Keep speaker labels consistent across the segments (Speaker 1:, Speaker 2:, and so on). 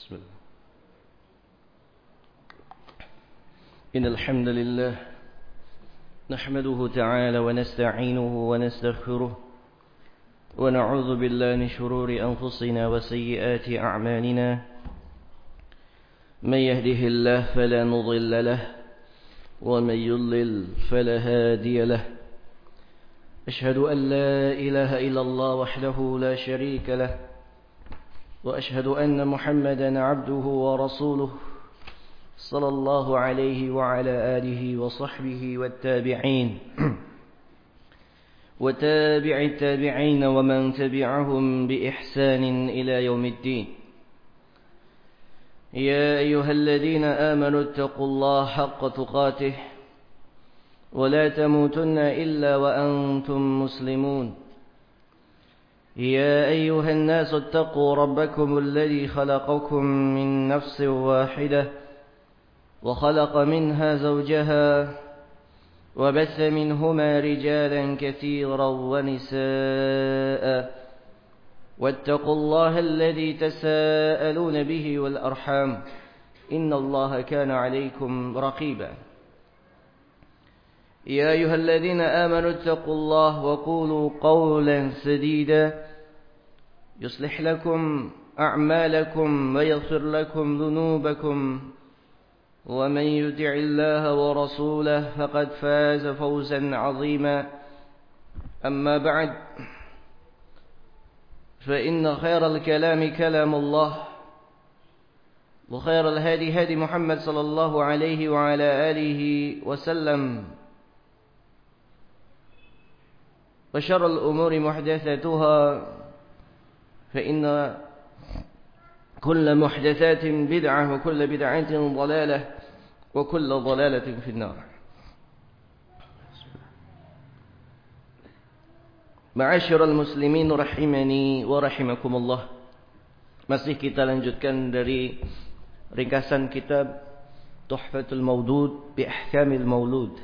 Speaker 1: بسم الله. إن الحمد لله نحمده تعالى ونستعينه ونستغفره ونعوذ بالله من شرور أنفسنا وسيئات أعمالنا. من يهده الله فلا مضل له ومن يضلل فلا هادي له. أشهد أن لا إله إلا الله وحده لا شريك له وأشهد أن محمدا عبده ورسوله صلى الله عليه وعلى آله وصحبه والتابعين وتابع التابعين ومن تبعهم بإحسان إلى يوم الدين. يا أيها الذين آمنوا اتقوا الله حق تقاته ولا تموتن إلا وأنتم مسلمون. يا أيها الناس اتقوا ربكم الذي خلقكم من نفس واحدة وخلق منها زوجها وبث منهما رجالا كثيرا ونساء واتقوا الله الذي تساءلون به والأرحام إن الله كان عليكم رقيبا. يا أيها الذين آمنوا اتقوا الله وقولوا قولا سديدا يصلح لكم أعمالكم ويغفر لكم ذنوبكم ومن يطع الله ورسوله فقد فاز فوزا عظيما. أما بعد فإن خير الكلام كلام الله وخير الهدي هدي محمد صلى الله عليه وعلى آله وسلم وشر الأمور محدثاتها فإن كل محدثات بدعة وكل بدعة ضلالة وكل ضلالة في النار. Ma'asyiral muslimin rahimani wa rahimakumullah. Masih kita lanjutkan dari ringkasan kitab Tuhfatul Mawdud bi Ahkamil Maulud.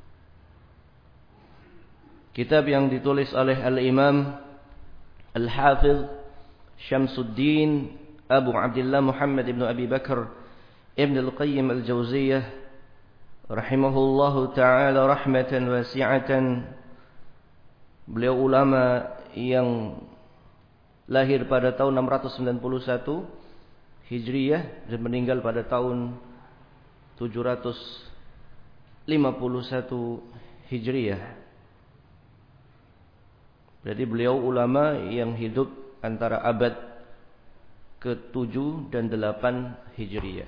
Speaker 1: Kitab yang ditulis oleh Al-Imam Al-Hafidh Syamsuddin Abu Abdullah Muhammad ibn Abi Bakar ibn Al-Qayyim Al-Jawziyah rahimahullahu ta'ala rahmatan wasi'atan. Beliau ulama yang lahir pada tahun 691 Hijriyah dan meninggal pada tahun 751 Hijriyah. Jadi beliau ulama yang hidup antara abad ke-7 dan 8 Hijriyah.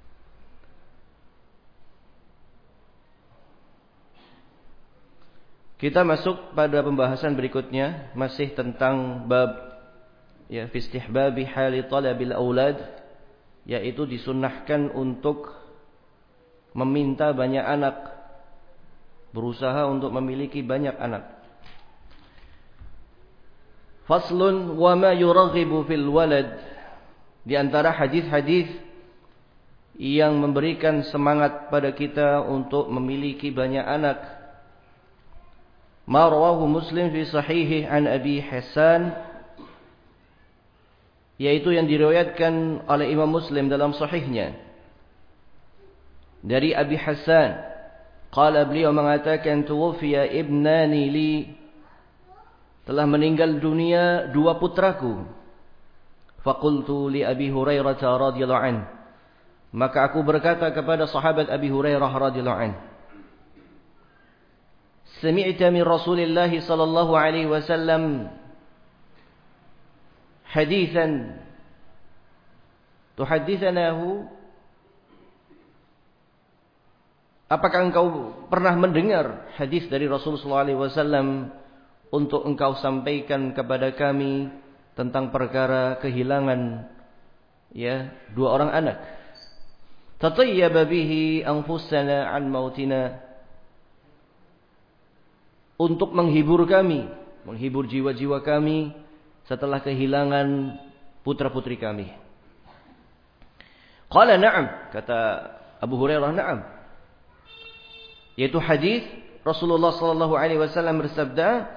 Speaker 1: Kita masuk pada pembahasan berikutnya, masih tentang bab ya fi istihbabi hali talabil aulad, yaitu disunnahkan untuk meminta banyak anak, berusaha untuk memiliki banyak anak. Faslun wa ma yuraghibu fil walad. Di antara hadis-hadis yang memberikan semangat pada kita untuk memiliki banyak anak. Ma rawahu Muslim fi sahihi an Abi Hasan, yaitu yang diriwayatkan oleh Imam Muslim dalam sahihnya dari Abi Hasan. Qala, beliau mengatakan, tuwfiya ibnani li, telah meninggal dunia dua putraku. Faqultu li Abi Hurairah radhiyallahu anhu, maka aku berkata kepada sahabat Abi Hurairah radhiyallahu anhu, sami'ta min Rasulillah sallallahu alaihi wasallam hadithan tuhadditsanahu, apakah engkau pernah mendengar hadis dari Rasul sallallahu alaihi wasallam untuk engkau sampaikan kepada kami tentang perkara kehilangan ya dua orang anak. Tatayyaba bihi anfusana an mautina, untuk menghibur kami, menghibur jiwa-jiwa kami setelah kehilangan putra-putri kami. Qala na'am, kata Abu Hurairah, na'am. Yaitu hadis Rasulullah sallallahu alaihi wasallam bersabda,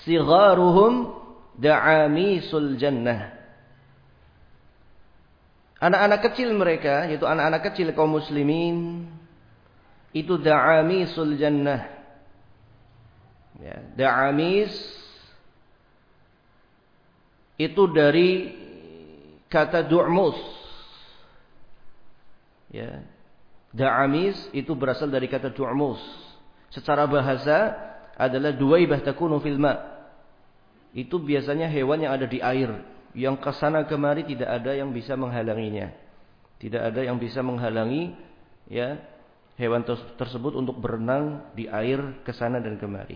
Speaker 1: sigharuhum da'amisul jannah. Anak-anak kecil mereka, yaitu anak-anak kecil kaum muslimin, itu da'amisul jannah. Ya, da'amis itu dari kata du'mus. Ya. Da'amis itu berasal dari kata du'mus. Secara bahasa adalah duwaibah takunu fil ma'. Itu biasanya hewan yang ada di air, yang kesana kemari tidak ada yang bisa menghalanginya. Tidak ada yang bisa menghalangi ya hewan tersebut untuk berenang di air kesana dan kemari.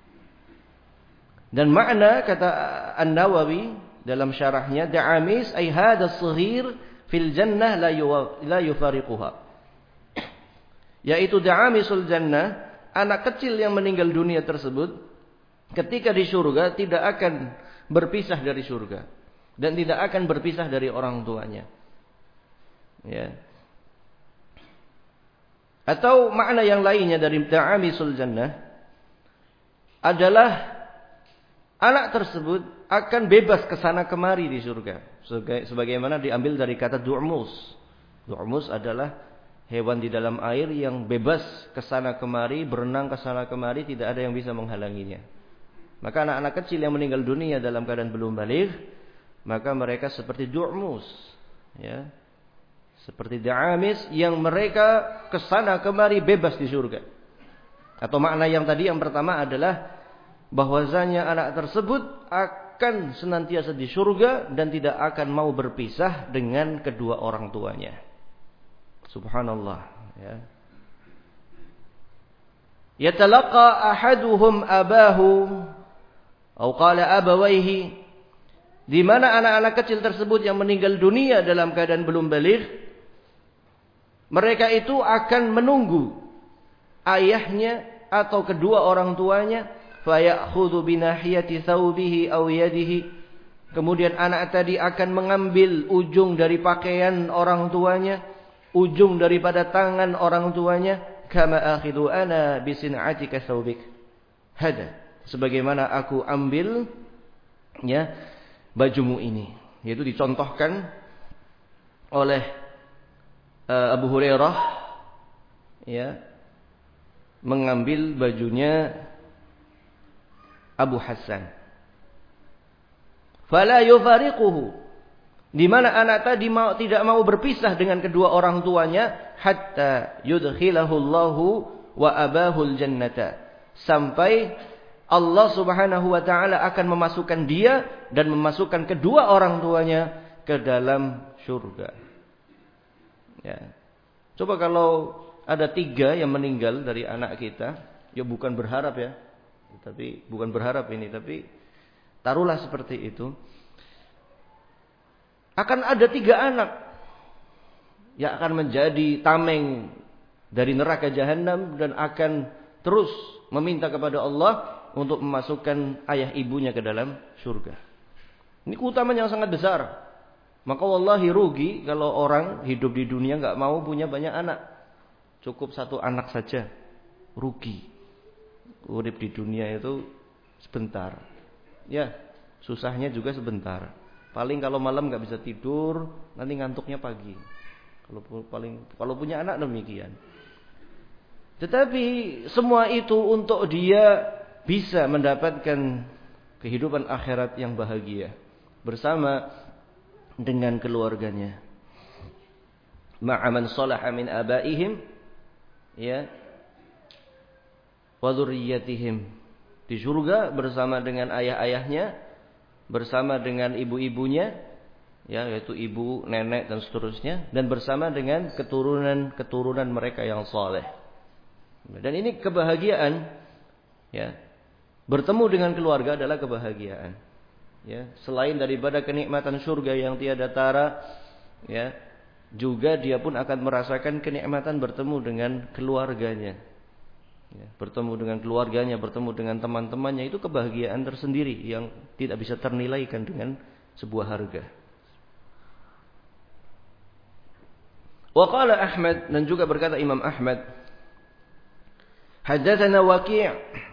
Speaker 1: Dan makna kata An-Nawawi dalam syarahnya, da'amis ay hadha as-saghir fil jannah la yufariquha. Yaitu da'amisul jannah, anak kecil yang meninggal dunia tersebut ketika di surga tidak akan berpisah dari surga dan tidak akan berpisah dari orang tuanya. Ya. Atau makna yang lainnya dari da'amisul jannah adalah anak tersebut akan bebas kesana kemari di surga. Sebagaimana diambil dari kata du'mus. Du'mus adalah hewan di dalam air yang bebas kesana kemari, berenang kesana kemari, tidak ada yang bisa menghalanginya. Maka anak-anak kecil yang meninggal dunia dalam keadaan belum baligh, maka mereka seperti du'mus. Ya. Seperti da'amis yang mereka kesana kemari bebas di surga. Atau makna yang tadi yang pertama adalah bahwasanya anak tersebut akan senantiasa di surga dan tidak akan mau berpisah dengan kedua orang tuanya. Subhanallah. Ya. Yatalaqa ahaduhum abahu atau qala abawaihi, di mana anak-anak kecil tersebut yang meninggal dunia dalam keadaan belum baligh, mereka itu akan menunggu ayahnya atau kedua orang tuanya, fayakhudhu binahiyati thawbihi aw yadihi. Kemudian anak tadi akan mengambil ujung dari pakaian orang tuanya, ujung daripada tangan orang tuanya, kama akhidhu ana bisin'atika thawbik. Hada, sebagaimana aku ambil ya bajumu ini. Yaitu dicontohkan oleh Abu Hurairah ya mengambil bajunya Abu Hassan. Fala yufariquhu, di mana anak tadi tidak mau berpisah dengan kedua orang tuanya, hatta yudkhilahu Allahu wa abahul jannata, sampai Allah Subhanahu wa taala akan memasukkan dia dan memasukkan kedua orang tuanya ke dalam surga. Ya. Coba kalau ada 3 yang meninggal dari anak kita, ya bukan berharap ya, tapi bukan berharap ini, tapi taruhlah seperti itu. Akan ada 3 anak yang akan menjadi tameng dari neraka jahanam dan akan terus meminta kepada Allah untuk memasukkan ayah ibunya ke dalam surga. Ini keutamaan yang sangat besar. Maka wallahi rugi kalau orang hidup di dunia enggak mau punya banyak anak. Cukup 1 anak saja. Rugi. Urip di dunia itu sebentar. Ya, susahnya juga sebentar. Paling kalau malam enggak bisa tidur, nanti ngantuknya pagi. Kalau punya anak demikian. Tetapi semua itu untuk dia bisa mendapatkan kehidupan akhirat yang bahagia bersama dengan keluarganya. Ma'aman salaha min abaihim ya wa dzurriyyatihim, di surga bersama dengan ayah-ayahnya, bersama dengan ibu-ibunya ya, yaitu ibu, nenek dan seterusnya, dan bersama dengan keturunan mereka yang saleh. Dan ini kebahagiaan ya. Bertemu dengan keluarga adalah kebahagiaan. Ya, selain daripada kenikmatan surga yang tiada tara, ya, juga dia pun akan merasakan kenikmatan bertemu dengan keluarganya. Ya, bertemu dengan keluarganya, bertemu dengan teman-temannya, itu kebahagiaan tersendiri yang tidak bisa ternilaikan dengan sebuah harga. Wa qala Ahmad, dan juga berkata Imam Ahmad, haddatsana Waqi'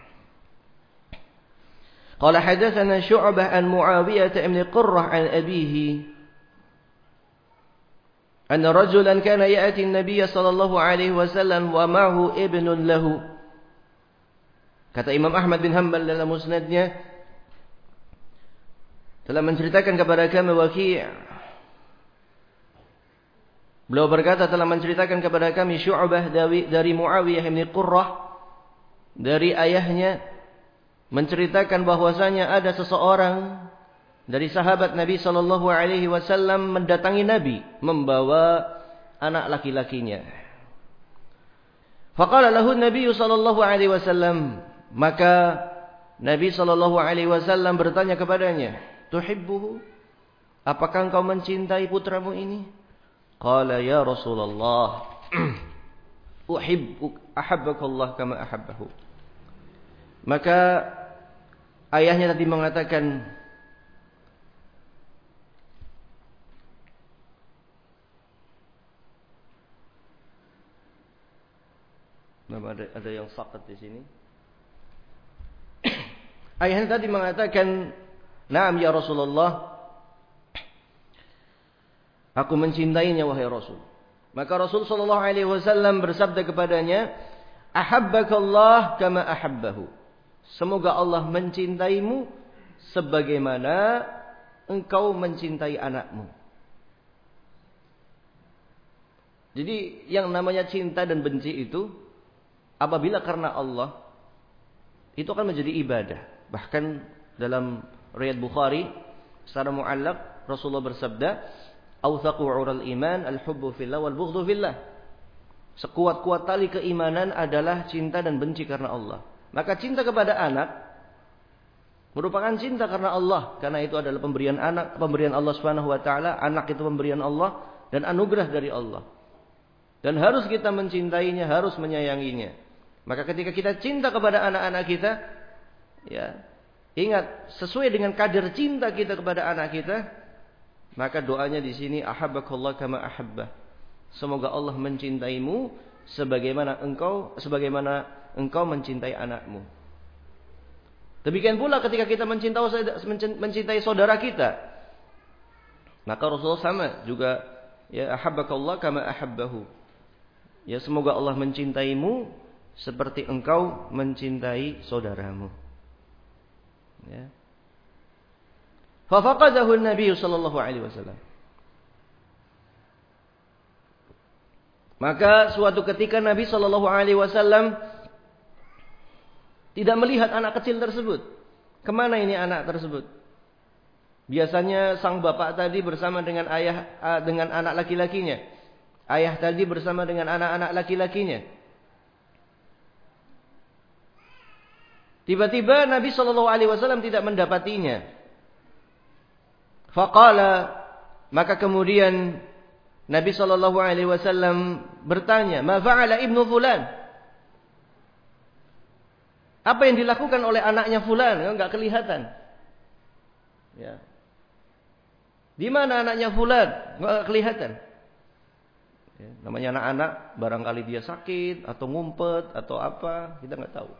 Speaker 1: قال حدثنا شعبة عن معاوية بن قرة عن أبيه anna rajulan kana ya'ti an-nabiy sallallahu alaihi wasallam wa ma'hu ibnun lahu. Kata Imam Ahmad bin Hanbal dalam musnadnya telah menceritakan kepada kami Waki'. Beliau berkata telah menceritakan kepada kami Syu'bah dari Muawiyah bin Qurrah dari ayahnya menceritakan bahwasanya ada seseorang dari sahabat Nabi sallallahu alaihi wasallam mendatangi Nabi membawa anak laki-lakinya. Faqala lahu Nabi sallallahu alaihi wasallam, maka Nabi sallallahu alaihi wasallam bertanya kepadanya, "Tuhibbuhu? Apakah engkau mencintai putramu ini?" Qala ya Rasulullah, ahabbakallah kama ahabbahu. Maka ayahnya tadi mengatakan, ada yang sakit di sini. Ayahnya tadi mengatakan, "Na'am ya Rasulullah, aku mencintainya wahai Rasul." Maka Rasul sallallahu alaihi wasallam bersabda kepadanya, "Ahabbakallah kama ahabbahu." Semoga Allah mencintaimu sebagaimana engkau mencintai anakmu. Jadi yang namanya cinta dan benci itu apabila karena Allah itu akan menjadi ibadah. Bahkan dalam riwayat Bukhari secara muallaq Rasulullah bersabda, "Authaqu 'ural iman al-hubbu fillah wal bughdhu fillah." Sekuat-kuat tali keimanan adalah cinta dan benci karena Allah. Maka cinta kepada anak merupakan cinta karena Allah, karena itu adalah pemberian anak, pemberian Allah Subhanahu wa taala. Anak itu pemberian Allah dan anugerah dari Allah. Dan harus kita mencintainya, harus menyayanginya. Maka ketika kita cinta kepada anak-anak kita, ya, ingat sesuai dengan kadar cinta kita kepada anak kita, maka doanya di sini ahabbakallah kama ahabbah. Semoga Allah mencintaimu sebagaimana engkau mencintai anakmu. Demikian pula ketika kita mencintai saudara kita, maka Rasulullah sama juga, ya, ahabbakallah kama ahabbahu. Ya, semoga Allah mencintaimu seperti engkau mencintai saudaramu. Ya. Fa faqadahu an-nabiy sallallahu alaihi wasallam. Maka suatu ketika Nabi sallallahu alaihi wasallam tidak melihat anak kecil tersebut. Kemana ini anak tersebut? Biasanya sang bapak tadi bersama dengan dengan anak laki-lakinya. Ayah tadi bersama dengan anak-anak laki-lakinya. Tiba-tiba Nabi sallallahu alaihi wasallam tidak mendapatinya. Faqala, maka kemudian Nabi sallallahu alaihi wasallam bertanya, "Ma fa'ala ibnu fulan?" Apa yang dilakukan oleh anaknya fulan? Enggak kelihatan. Ya. Di mana anaknya fulan? Enggak kelihatan. Ya, namanya anak-anak, barangkali dia sakit atau ngumpet atau apa, kita enggak tahu.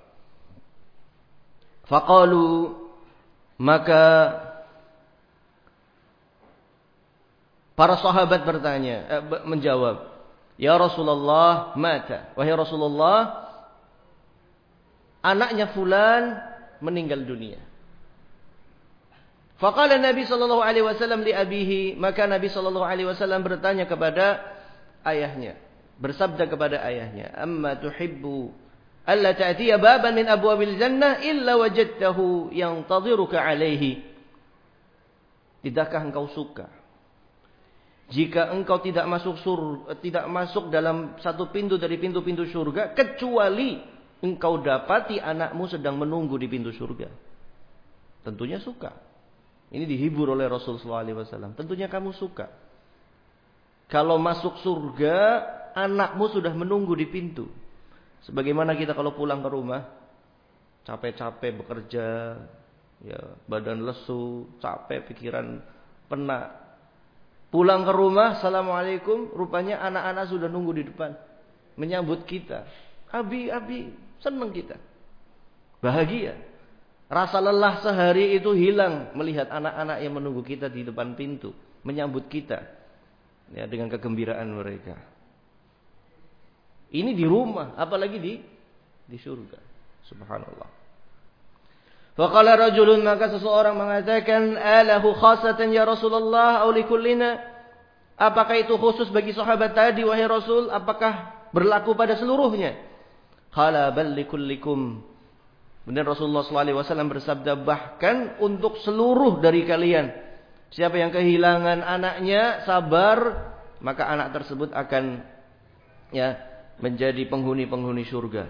Speaker 1: Faqalu, maka para sahabat menjawab, "Ya Rasulullah, mata." Wahai Rasulullah, anaknya fulan meninggal dunia. Faqala Nabi sallallahu alaihi wasallam li abihi, maka Nabi sallallahu alaihi wasallam bertanya kepada ayahnya, bersabda kepada ayahnya, "Amma tuhibbu alla ta'tiya baban min abwabil jannah illa wajadtahu yantadhiruka alaihi." Tidakkah engkau suka jika engkau tidak masuk dalam satu pintu dari pintu-pintu surga kecuali engkau dapati anakmu sedang menunggu di pintu surga? Tentunya suka. Ini dihibur oleh Rasulullah SAW. Tentunya kamu suka. Kalau masuk surga, anakmu sudah menunggu di pintu. Sebagaimana kita kalau pulang ke rumah, capek-capek bekerja, ya, badan lesu, capek, pikiran penat. Pulang ke rumah, assalamualaikum, rupanya anak-anak sudah nunggu di depan, menyambut kita. Abi, senang kita, bahagia. Rasa lelah sehari itu hilang melihat anak-anak yang menunggu kita di depan pintu, menyambut kita. ya, dengan kegembiraan mereka. Ini di rumah, apalagi di surga. Subhanallah. Faqala rajulun, maka seseorang mengatakan, alahu khasatan ya Rasulullah aw likullina? Apakah itu khusus bagi sahabat tadi wahai Rasul? Apakah berlaku pada seluruhnya? Qala bal likullikum. Benar Rasulullah SAW bersabda, bahkan untuk seluruh dari kalian. Siapa yang kehilangan anaknya, sabar, maka anak tersebut akan menjadi penghuni-penghuni surga.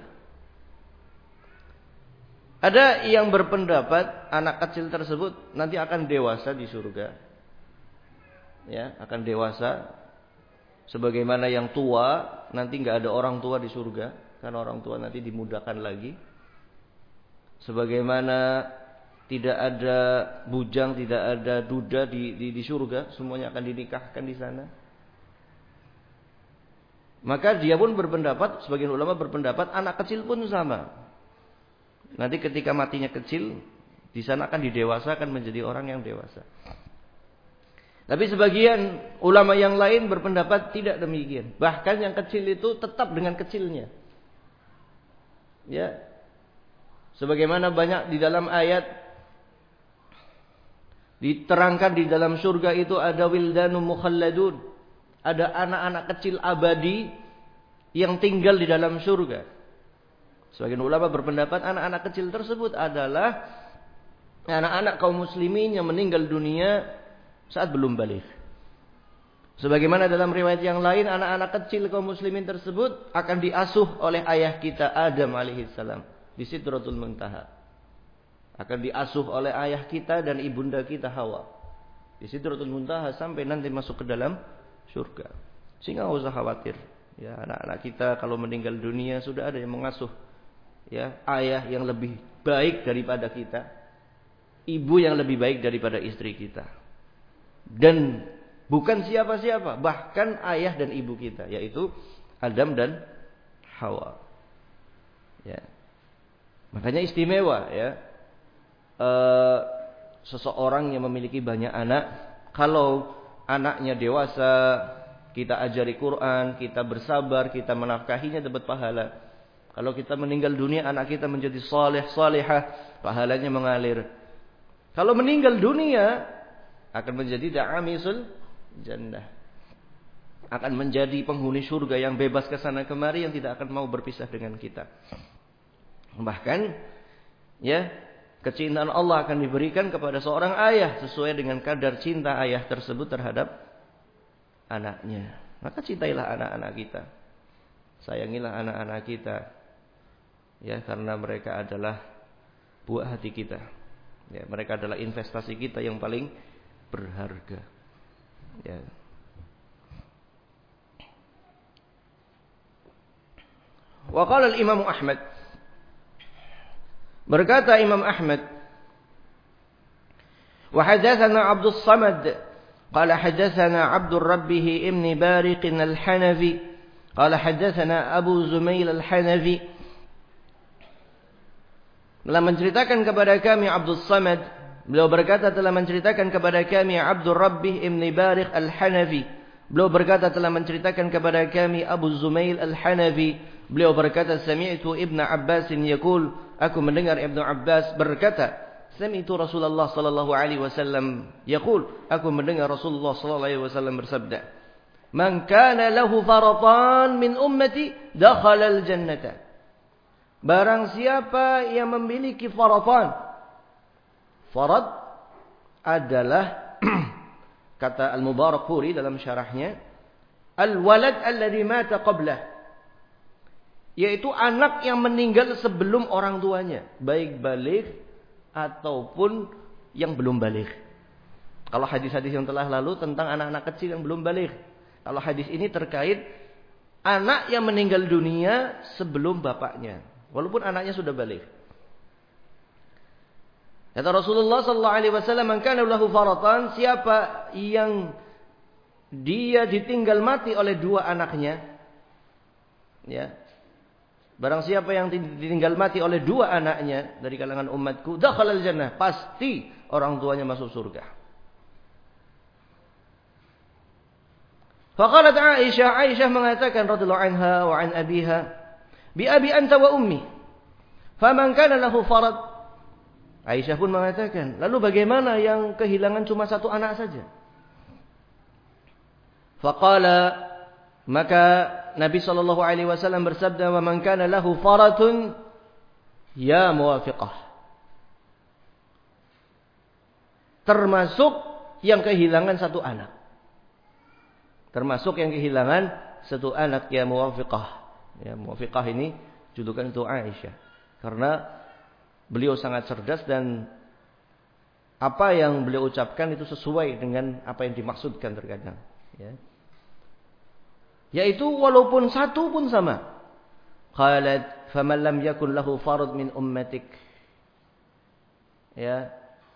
Speaker 1: Ada yang berpendapat anak kecil tersebut nanti akan dewasa di surga. Ya, akan dewasa. Sebagaimana yang tua, nanti nggak ada orang tua di surga, karena orang tua nanti dimudahkan lagi. Sebagaimana tidak ada bujang, tidak ada duda di surga, semuanya akan dinikahkan di sana. Maka dia pun berpendapat, sebagian ulama berpendapat anak kecil pun sama. Nanti ketika matinya kecil, di sana akan didewasakan menjadi orang yang dewasa. Tapi sebagian ulama yang lain berpendapat tidak demikian. Bahkan yang kecil itu tetap dengan kecilnya. Ya. Sebagaimana banyak di dalam ayat diterangkan di dalam surga itu ada wildanum mukhalladun. Ada anak-anak kecil abadi yang tinggal di dalam surga. Sebagian ulama berpendapat anak-anak kecil tersebut adalah anak-anak kaum muslimin yang meninggal dunia saat belum baligh. Sebagaimana dalam riwayat yang lain, anak-anak kecil kaum muslimin tersebut akan diasuh oleh ayah kita Adam alaihissalam di Sidratul Muntaha. Akan diasuh oleh ayah kita dan ibunda kita Hawa di Sidratul Muntaha sampai nanti masuk ke dalam surga. Sehingga enggak usah khawatir. Ya, anak-anak kita kalau meninggal dunia sudah ada yang mengasuh. Ya, ayah yang lebih baik daripada kita, ibu yang lebih baik daripada istri kita. Dan bukan siapa-siapa, bahkan ayah dan ibu kita, yaitu Adam dan Hawa. Ya. Makanya istimewa ya. Seseorang yang memiliki banyak anak, kalau anaknya dewasa, kita ajari Quran, kita bersabar, kita menafkahinya dapat pahala. Kalau kita meninggal dunia, anak kita menjadi saleh, salihah, pahalanya mengalir. Kalau meninggal dunia, akan menjadi da'amisul jannah. Akan menjadi penghuni surga yang bebas ke sana kemari, yang tidak akan mau berpisah dengan kita. Bahkan, ya, kecintaan Allah akan diberikan kepada seorang ayah sesuai dengan kadar cinta ayah tersebut terhadap anaknya. Maka cintailah anak-anak kita. Sayangilah anak-anak kita. Ya, karena mereka adalah buah hati kita. Ya, mereka adalah investasi kita yang paling berharga. Ya. Wa qala al-Imam Ahmad. Berkata Imam Ahmad, wa hadatsana Abdus Samad qala hadatsana Abdur Rabbih ibn Bariq al-Hanafi qala hadatsana Abu Zumail al-Hanafi. Telah menceritakan kepada kami Abdus Samad, beliau berkata telah menceritakan kepada kami Abdur Rabbih ibn Bariq al-Hanafi. Beliau berkata telah menceritakan kepada kami Abu Zumail al-Hanafi. Beliau berkata sami'tu Ibn Abbas yaqul, aku mendengar Ibnu Abbas berkata, sami'tu Rasulullah sallallahu alaihi wasallam yaqul, aku mendengar Rasulullah sallallahu alaihi wasallam bersabda, man kana lahu faratan min ummati dakhala al-jannata. Barang siapa yang memiliki faratan. Farad adalah kata Al-Mubarakfuri dalam syarahnya, al-walad alladhi mata qablah, yaitu anak yang meninggal sebelum orang tuanya, baik baligh ataupun yang belum baligh. Kalau hadis-hadis yang telah lalu tentang anak-anak kecil yang belum baligh. Kalau hadis ini terkait anak yang meninggal dunia sebelum bapaknya, walaupun anaknya sudah baligh. Kata Rasulullah sallallahu alaihi wasallam, man kana lahu faratan, siapa yang dia ditinggal mati oleh dua anaknya, ya. Barang siapa yang ditinggal mati oleh dua anaknya dari kalangan umatku, dakhalal jannah, pasti orang tuanya masuk surga. Faqalat Aisyah mengatakan radhiyallahu anha wa an abiha, bi abi anta wa ummi. Faman kana lahu farad. Aisyah pun mengatakan, lalu bagaimana yang kehilangan cuma satu anak saja? Faqala, maka Nabi sallallahu alaihi wasallam bersabda, wa man kana lahu faratun ya muwafiqah. Termasuk yang kehilangan satu anak. Termasuk yang kehilangan satu anak, ya muwafiqah. Ya muwafiqah ini julukan itu Aisyah. Karena beliau sangat cerdas dan apa yang beliau ucapkan itu sesuai dengan apa yang dimaksudkan terkadang. Ya. Yaitu walaupun satu pun sama. Qalat faman lam yakun lahu farad min ummatik. Ya.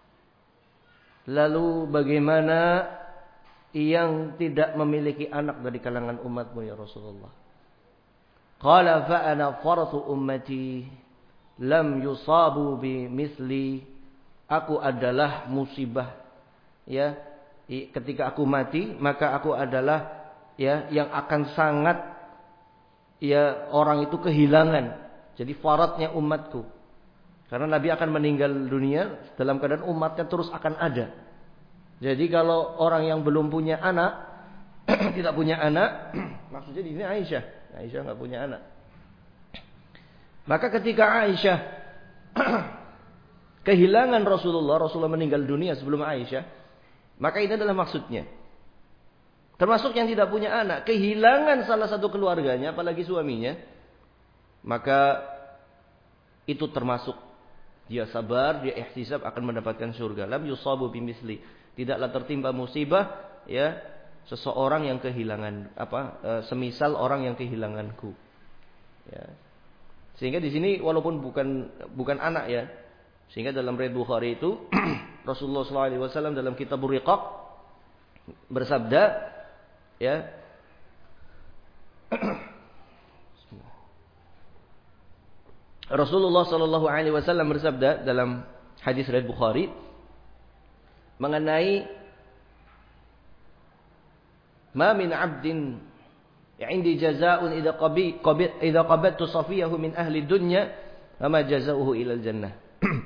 Speaker 1: Lalu bagaimana yang tidak memiliki anak dari kalangan umatmu ya Rasulullah? Qala fa ana farathu ummati lam yusabu bi misli. Aku adalah musibah, ya, ketika aku mati maka aku adalah, ya, yang akan sangat, ya, orang itu kehilangan. Jadi faradnya umatku, karena Nabi akan meninggal dunia dalam keadaan umatnya terus akan ada. Jadi kalau orang yang belum punya anak tidak punya anak, maksudnya di sini Aisyah nggak punya anak. Maka ketika Aisyah kehilangan Rasulullah meninggal dunia sebelum Aisyah, maka ini adalah maksudnya. Termasuk yang tidak punya anak, kehilangan salah satu keluarganya, apalagi suaminya, maka itu termasuk dia sabar, dia ihtisab akan mendapatkan surga. Lam yusabu bimisli, tidaklah tertimpa musibah, ya, seseorang yang kehilangan semisal orang yang kehilanganku. Ya. Sehingga di sini walaupun bukan anak, ya. Sehingga dalam riwayat Bukhari itu Rasulullah SAW dalam Kitabur Riqaq bersabda, ya, Rasulullah SAW bersabda dalam hadis riwayat Bukhari mengenai ma min 'abdin indi jazaa'un idza qabattu safiyahu min ahli dunya wa ma jazaa'uhu ilal jannah.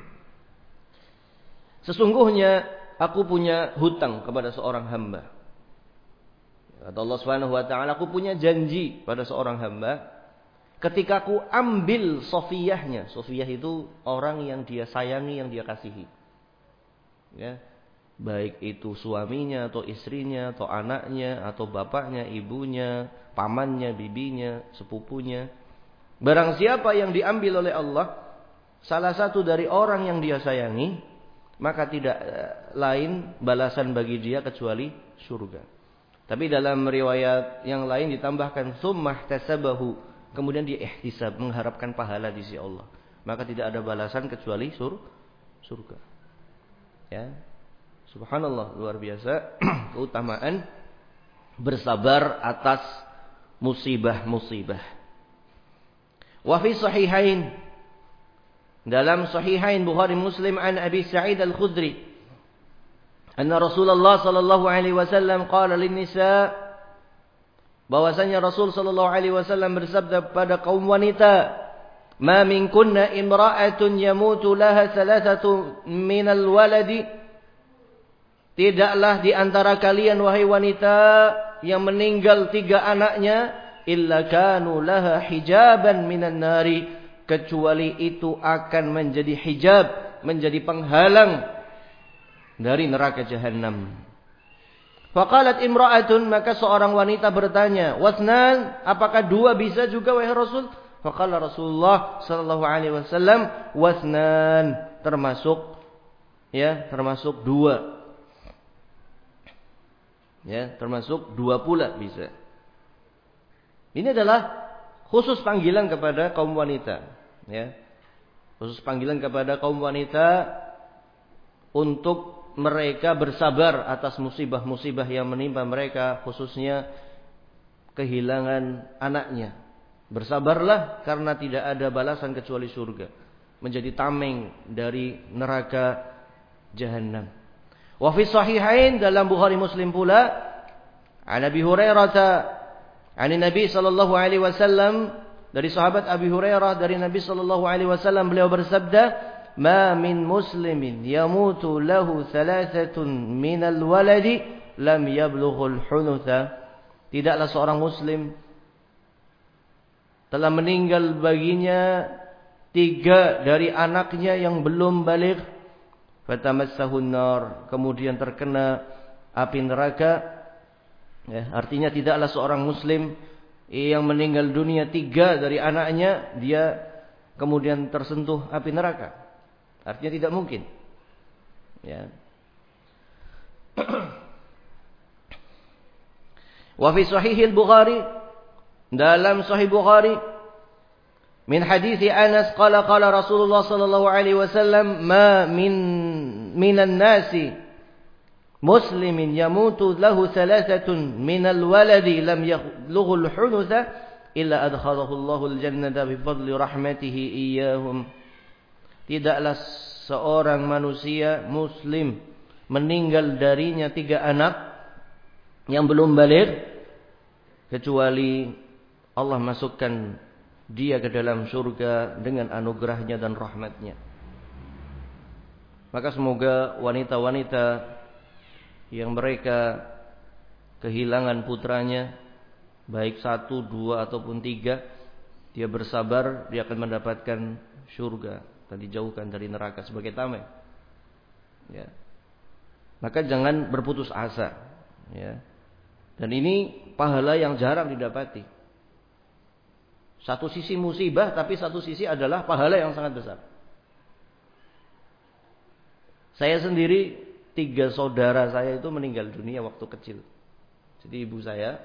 Speaker 1: Sesungguhnya aku punya hutang kepada seorang hamba. Kata Allah Subhanahu wa taala, aku punya janji pada seorang hamba ketika aku ambil sofiyahnya. Sofiyah itu orang yang dia sayangi, yang dia kasihi. Ya. Baik itu suaminya atau istrinya atau anaknya atau bapaknya, ibunya, pamannya, bibinya, sepupunya. Barang siapa yang diambil oleh Allah salah satu dari orang yang dia sayangi, maka tidak lain balasan bagi dia kecuali surga. Tapi dalam riwayat yang lain ditambahkan summah tasabahu, kemudian dia ihtisab, mengharapkan pahala di sisi Allah, maka tidak ada balasan kecuali surga. Ya. Subhanallah, luar biasa keutamaan bersabar atas musibah-musibah. Wa fi sahihain, dalam sahihain Bukhari Muslim, an Abi Sa'id Al-Khudri anna Rasulullah sallallahu alaihi wasallam qala lin-nisa, bahwasanya Rasul sallallahu alaihi wasallam bersabda pada kaum wanita, ma minkunna imra'atun yamutu laha thalathatu minal waladi, tidaklah di antara kalian wahai wanita yang meninggal 3 anaknya, illa kanu laha hijaban minan nari, kecuali itu akan menjadi hijab, menjadi penghalang dari neraka jahanam. Faqalat imra'atun, maka seorang wanita bertanya, wasnan, apakah 2 bisa juga wahai Rasul? Faqala Rasulullah sallallahu alaihi wasallam, wasnan, termasuk 2. Ya, termasuk 2 pula bisa. Ini adalah khusus panggilan kepada kaum wanita, ya. Khusus panggilan kepada kaum wanita untuk mereka bersabar atas musibah-musibah yang menimpa mereka, khususnya kehilangan anaknya. Bersabarlah karena tidak ada balasan kecuali surga, menjadi tameng dari neraka jahanam. Wa fi sahihain, dalam Bukhari Muslim pula, An Abi Hurairah an Nabi sallallahu alaihi wasallam, dari sahabat Abi Hurairah dari Nabi sallallahu alaihi wasallam, beliau bersabda, "Ma min muslimin yamutu lahu thalathatun minal waladi lam yablughul hunutha." Tidaklah seorang muslim telah meninggal baginya 3 dari anaknya yang belum baligh, fatamassahun nar, kemudian terkena api neraka. Ya, artinya tidaklah seorang muslim yang meninggal dunia 3 dari anaknya dia kemudian tersentuh api neraka. Artinya tidak mungkin. Ya. Wa fi sahih al-Bukhari, dalam sahih Bukhari, min hadits Anas qala qala Rasulullah sallallahu alaihi wasallam, ma minan nasi muslimin yamutu lahu thalathatun minal waladi lam yablughul hunutha illa adkhalahu Allahul jannata bi fadli rahmatihi iyyahum. Tidaklah seorang manusia muslim meninggal darinya 3 anak yang belum baligh kecuali Allah masukkan dia ke dalam surga dengan anugerahnya dan rahmatnya. Maka semoga wanita-wanita yang mereka kehilangan putranya, baik 1, 2 ataupun 3, dia bersabar, dia akan mendapatkan surga dan dijauhkan dari neraka sebagai tameng. Ya. Maka jangan berputus asa. Ya. Dan ini pahala yang jarang didapati. Satu sisi musibah, tapi satu sisi adalah pahala yang sangat besar. Saya sendiri, 3 saudara saya itu meninggal dunia waktu kecil. Jadi ibu saya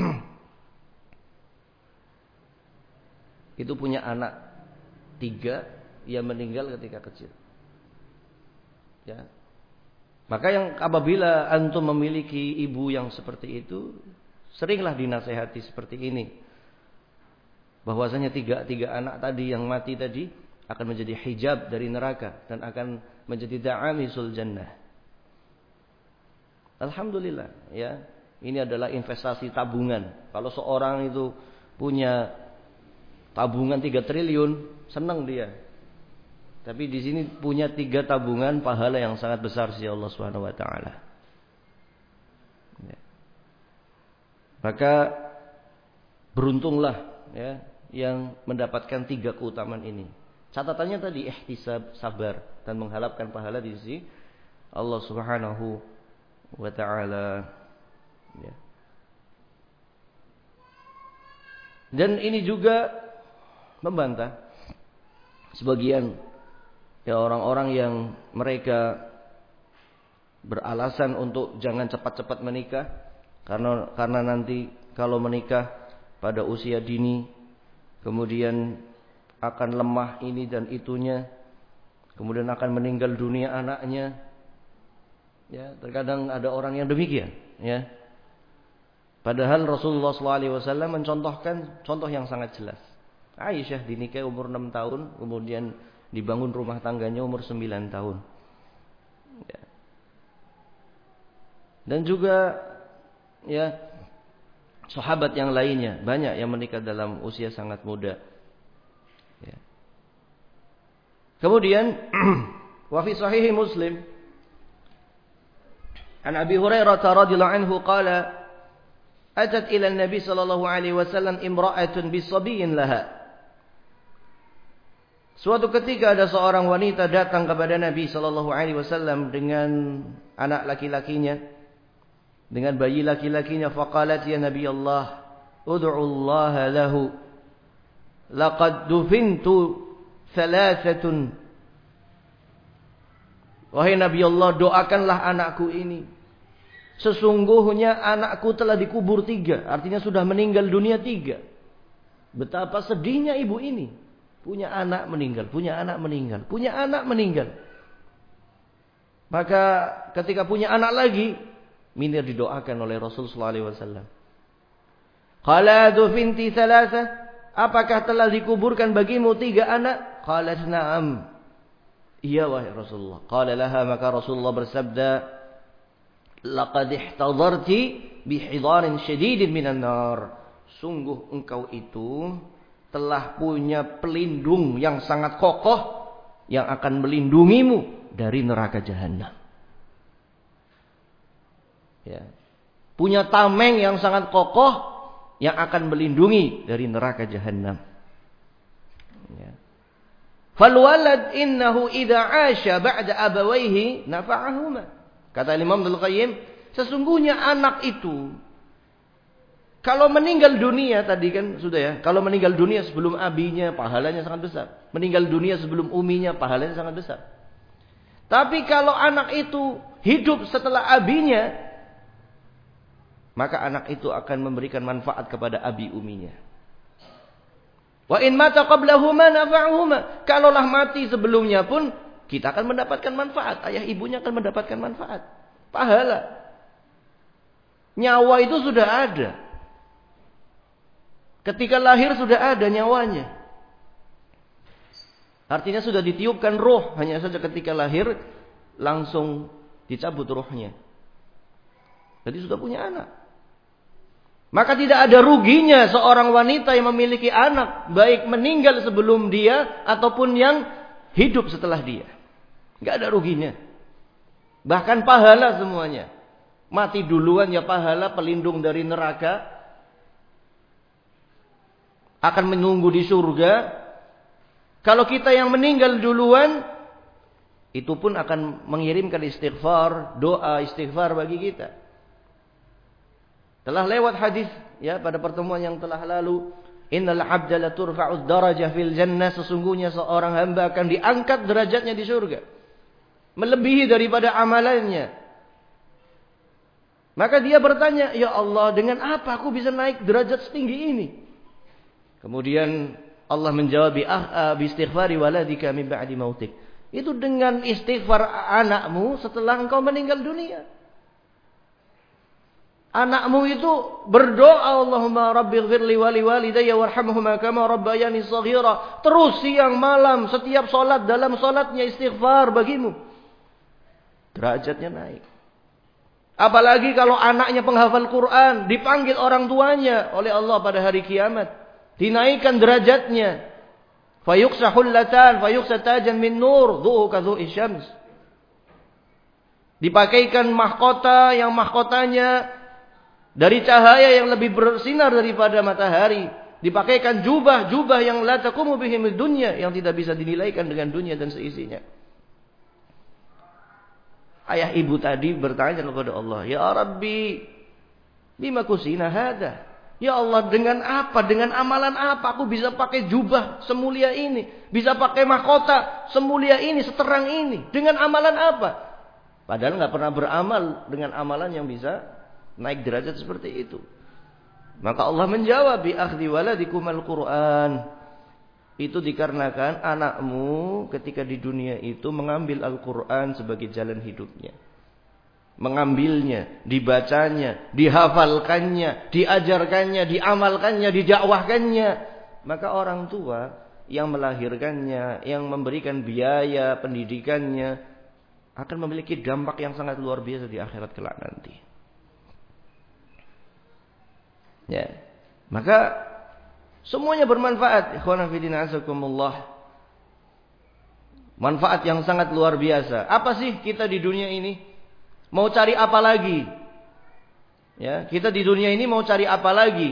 Speaker 1: itu punya anak 3 yang meninggal ketika kecil. Ya. Maka yang apabila antum memiliki ibu yang seperti itu, seringlah dinasehati seperti ini. Bahwasanya 3 anak tadi yang mati tadi akan menjadi hijab dari neraka dan akan menjadi da'amisul jannah. Alhamdulillah, ya. Ini adalah investasi tabungan. Kalau seorang itu punya tabungan 3 triliun, senang dia. Tapi di sini punya 3 tabungan, pahala yang sangat besar sisi Allah Subhanahu wa taala. Ya. Maka beruntunglah, ya, yang mendapatkan 3 keutamaan ini. Catatannya tadi ihtisab, sabar, dan mengharapkan pahala di sisi Allah Subhanahu wa ta'ala. Ya. Dan ini juga membantah sebagian ya orang-orang yang mereka beralasan untuk jangan cepat-cepat menikah karena nanti kalau menikah pada usia dini kemudian akan lemah ini dan itunya, kemudian akan meninggal dunia anaknya. Ya, terkadang ada orang yang demikian, ya. Padahal Rasulullah SAW mencontohkan contoh yang sangat jelas. Aisyah dinikahi umur 6 tahun, kemudian dibangun rumah tangganya umur 9 tahun. Ya. Dan juga, ya, sahabat yang lainnya banyak yang menikah dalam usia sangat muda. Ya. Kemudian, wa fi sahih Muslim, an Abi Hurairah radhiyallahu anhu qala atat ila Nabi sallallahu alaihi wasallam imra'atun bisabiyyin laha. Suatu ketika ada seorang wanita datang kepada Nabi sallallahu alaihi wasallam dengan anak laki-lakinya, dengan bayi laki-lakinya. Faqalat, ya Nabi Allah, ud'u Allah lahu, laqad dufintu thalathatun. Wahai Nabi Allah, doakanlah anakku ini. Sesungguhnya anakku telah dikubur 3. Artinya sudah meninggal dunia 3. Betapa sedihnya ibu ini. Punya anak meninggal, punya anak meninggal, punya anak meninggal. Maka ketika punya anak lagi, minir didoakan oleh Rasulullah SAW. Qala dufinti thalatha, apakah telah dikuburkan bagimu 3 anak? Qalat na'am. Iya wahai Rasulullah. Qala laha, maka Rasulullah bersabda, laqad ihtadarti bihidharin syadidin minan nar. Sungguh engkau itu telah punya pelindung yang sangat kokoh yang akan melindungimu dari neraka jahanam. Ya. Punya tameng yang sangat kokoh yang akan melindungi dari neraka jahanam. Ya. Falwalad innahu idza 'asha ba'da abawayhi nafa'ahuma. Kata Imam Ibnu Qayyim, sesungguhnya anak itu kalau meninggal dunia tadi kan sudah ya, kalau meninggal dunia sebelum abinya pahalanya sangat besar. Meninggal dunia sebelum uminya pahalanya sangat besar. Tapi kalau anak itu hidup setelah abinya, maka anak itu akan memberikan manfaat kepada abi uminya. Wa in mata qablahuma nafa'uhuma. Kalaulah mati sebelumnya pun kita akan mendapatkan manfaat. Ayah ibunya akan mendapatkan manfaat. Pahala. Nyawa itu sudah ada. Ketika lahir sudah ada nyawanya. Artinya sudah ditiupkan roh. Hanya saja ketika lahir langsung dicabut rohnya. Jadi sudah punya anak. Maka tidak ada ruginya seorang wanita yang memiliki anak. Baik meninggal sebelum dia ataupun yang hidup setelah dia. Tidak ada ruginya. Bahkan pahala semuanya. Mati duluan ya pahala, pelindung dari neraka. Akan menunggu di surga. Kalau kita yang meninggal duluan, itu pun akan mengirimkan istighfar, doa istighfar bagi kita. Telah lewat hadis ya pada pertemuan yang telah lalu, innal 'abda la turfa'ud darajah fil jannah, sesungguhnya seorang hamba akan diangkat derajatnya di surga, melebihi daripada amalannya. Maka dia bertanya, ya Allah, dengan apa aku bisa naik derajat setinggi ini? Kemudian Allah menjawab, bi istighfari waladika min ba'di mautik. Itu dengan istighfar anakmu setelah engkau meninggal dunia. Anakmu itu berdoa, Allahumma rabbighfirli wa liwalidayya warhamhuma kama rabbayani shaghira. Terus siang malam setiap salat, dalam salatnya istighfar bagimu. Derajatnya naik. Apalagi kalau anaknya penghafal Quran, dipanggil orang tuanya oleh Allah pada hari kiamat. Dinaikkan derajatnya. Fayuqsa hullatan, fayuqsa tajan min nur, dhu'u ka dhu'i syams. Dipakaikan mahkota yang mahkotanya dari cahaya yang lebih bersinar daripada matahari. Dipakaikan jubah yang la taqumu bihim dunya, yang tidak bisa dinilaikan dengan dunia dan seisinya. Ayah ibu tadi bertanya kepada Allah, ya Rabbi, bima kusina hada? Ya Allah, dengan apa? Dengan amalan apa aku bisa pakai jubah semulia ini? Bisa pakai mahkota semulia ini, seterang ini? Dengan amalan apa? Padahal nggak pernah beramal dengan amalan yang bisa naik derajat seperti itu. Maka Allah menjawab, bi akhdhi waladikumal Qur'an. Itu dikarenakan anakmu ketika di dunia itu mengambil Al-Quran sebagai jalan hidupnya. Mengambilnya, dibacanya, dihafalkannya, diajarkannya, diamalkannya, didakwahkannya. Maka orang tua yang melahirkannya, yang memberikan biaya pendidikannya, akan memiliki dampak yang sangat luar biasa di akhirat kelak nanti. Ya, maka semuanya bermanfaat. Ikhwana fillah azakumullah. Manfaat yang sangat luar biasa. Apa sih kita di dunia ini? Mau cari apa lagi? Ya, kita di dunia ini mau cari apa lagi?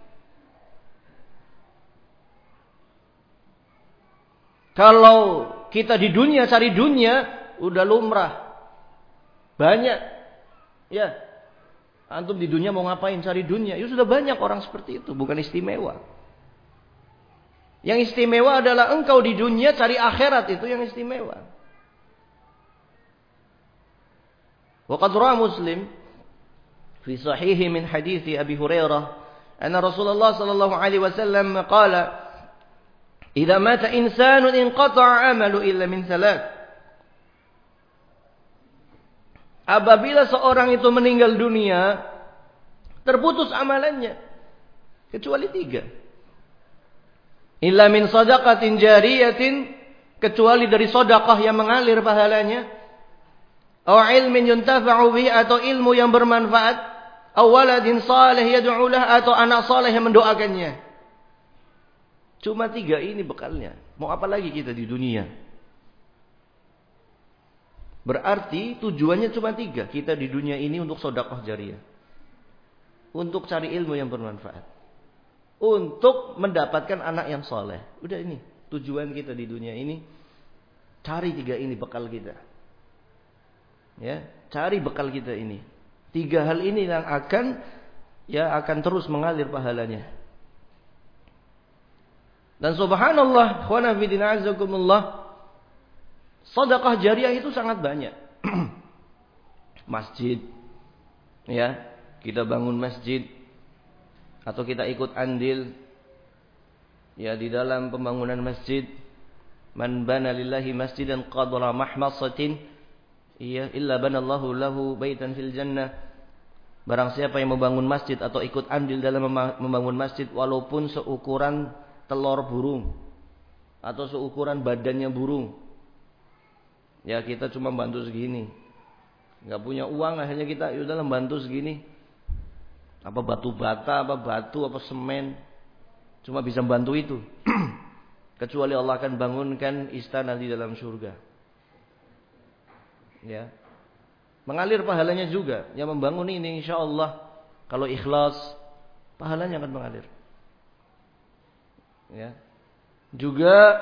Speaker 1: Kalau kita di dunia cari dunia, udah lumrah. Banyak. Ya. Antum di dunia mau ngapain cari dunia? Ya sudah banyak orang seperti itu, bukan istimewa. Yang istimewa adalah engkau di dunia cari akhirat, itu yang istimewa. Waqad ra'a Muslim fi sahihi min hadithi Abi Hurairah anna Rasulullah sallallahu alaihi wasallam qala idza mata insanun inqata'a 'amalu illa min thalath. Apabila seorang itu meninggal dunia, terputus amalannya kecuali 3. Illa min shadaqatin jariyatin, kecuali dari sedekah yang mengalir pahalanya, atau ilmin yuntafa'u bihi, atau ilmu yang bermanfaat, aw waladin salih yad'u lahu, atau anak saleh yang mendoakannya. Cuma 3 ini bekalnya. Mau apa lagi kita di dunia? Berarti tujuannya cuma 3. Kita di dunia ini untuk sedekah jariyah, untuk cari ilmu yang bermanfaat, untuk mendapatkan anak yang saleh. Udah, ini tujuan kita di dunia ini. Cari 3 ini bekal kita. Ya, cari bekal kita ini. 3 hal ini yang akan terus mengalir pahalanya. Dan subhanallah, ikhwana fillah azakumullah, sedekah jariyah itu sangat banyak. Masjid, ya, kita bangun masjid atau kita ikut andil ya di dalam pembangunan masjid. Man bana lillahi masjidan qadra mahmasatin illa banallahu lahu baitan fil jannah. Barang siapa yang membangun masjid atau ikut andil dalam membangun masjid, walaupun seukuran telur burung atau seukuran badannya burung, ya kita cuma bantu segini, nggak punya uang, akhirnya kita yaudah bantu segini, apa batu bata, apa batu, apa semen, cuma bisa bantu itu. Kecuali Allah akan bangunkan istana di dalam surga. Ya, mengalir pahalanya juga. Yang membangun ini insya Allah kalau ikhlas, pahalanya akan mengalir. Ya, juga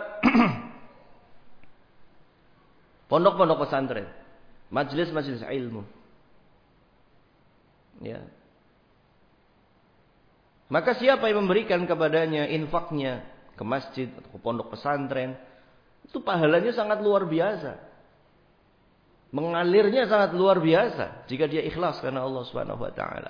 Speaker 1: pondok-pondok pesantren, majelis-majelis ilmu. Ya, maka siapa yang memberikan kepadanya infaknya ke masjid atau ke pondok pesantren, itu pahalanya sangat luar biasa. Mengalirnya sangat luar biasa jika dia ikhlas karena Allah Subhanahu wa taala.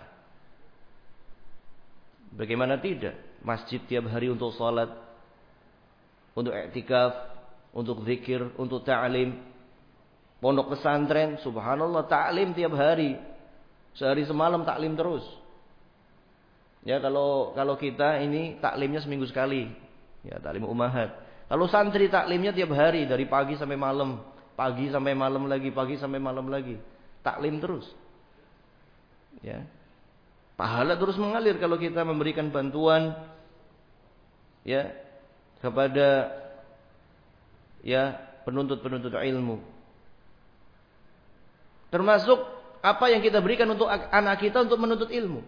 Speaker 1: Bagaimana tidak? Masjid tiap hari untuk salat, untuk i'tikaf, untuk zikir, untuk ta'lim. Pondok pesantren, subhanallah, ta'lim tiap hari. Sehari semalam ta'lim terus. Ya, kalau kita ini ta'limnya seminggu sekali. Ya, taklim ummahat. Kalau santri taklimnya tiap hari dari pagi sampai malam, pagi sampai malam lagi, pagi sampai malam lagi. Taklim terus. Ya. Pahala terus mengalir kalau kita memberikan bantuan ya kepada ya penuntut-penuntut ilmu. Termasuk apa yang kita berikan untuk anak kita untuk menuntut ilmu.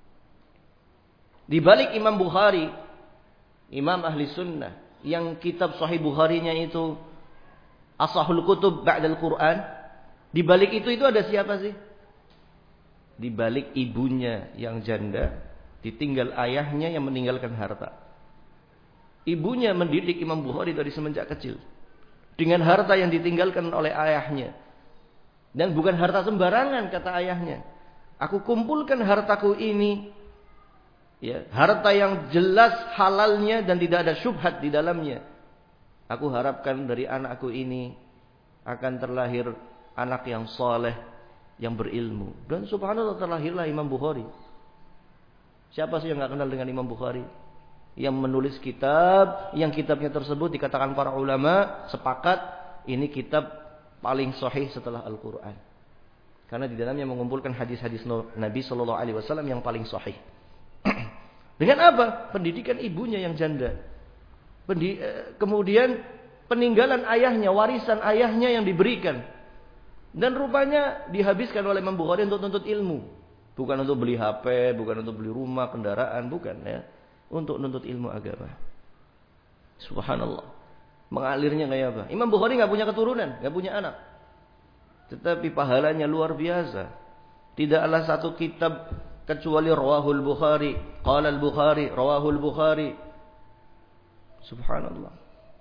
Speaker 1: Di balik Imam Bukhari, Imam Ahli Sunnah, yang kitab Sahih Bukharinya itu Ashahul Kutub Ba'dal Quran, di balik itu ada siapa sih? Di balik ibunya yang janda, ditinggal ayahnya yang meninggalkan harta. Ibunya mendidik Imam Bukhari dari semenjak kecil dengan harta yang ditinggalkan oleh ayahnya. Dan bukan harta sembarangan, kata ayahnya. Aku kumpulkan hartaku ini, ya, harta yang jelas halalnya dan tidak ada syubhat di dalamnya. Aku harapkan dari anakku ini akan terlahir anak yang saleh, yang berilmu. Dan subhanallah terlahirlah Imam Bukhari. Siapa sih yang enggak kenal dengan Imam Bukhari? Yang menulis kitab, yang kitabnya tersebut dikatakan para ulama sepakat ini kitab paling sahih setelah Al-Quran. Karena di dalamnya mengumpulkan hadis-hadis Nabi Sallallahu Alaihi Wasallam yang paling sahih. Dengan apa? Pendidikan ibunya yang janda. Kemudian peninggalan ayahnya, warisan ayahnya yang diberikan. Dan rupanya dihabiskan oleh Imam Bukhari untuk nuntut ilmu. Bukan untuk beli HP, bukan untuk beli rumah, kendaraan, bukan ya. Untuk nuntut ilmu agama. Subhanallah. Mengalirnya kayak apa? Imam Bukhari enggak punya keturunan, enggak punya anak. Tetapi pahalanya luar biasa. Tidaklah satu kitab kecuali rawahul Bukhari, qala al-Bukhari, rawahul Bukhari. Subhanallah.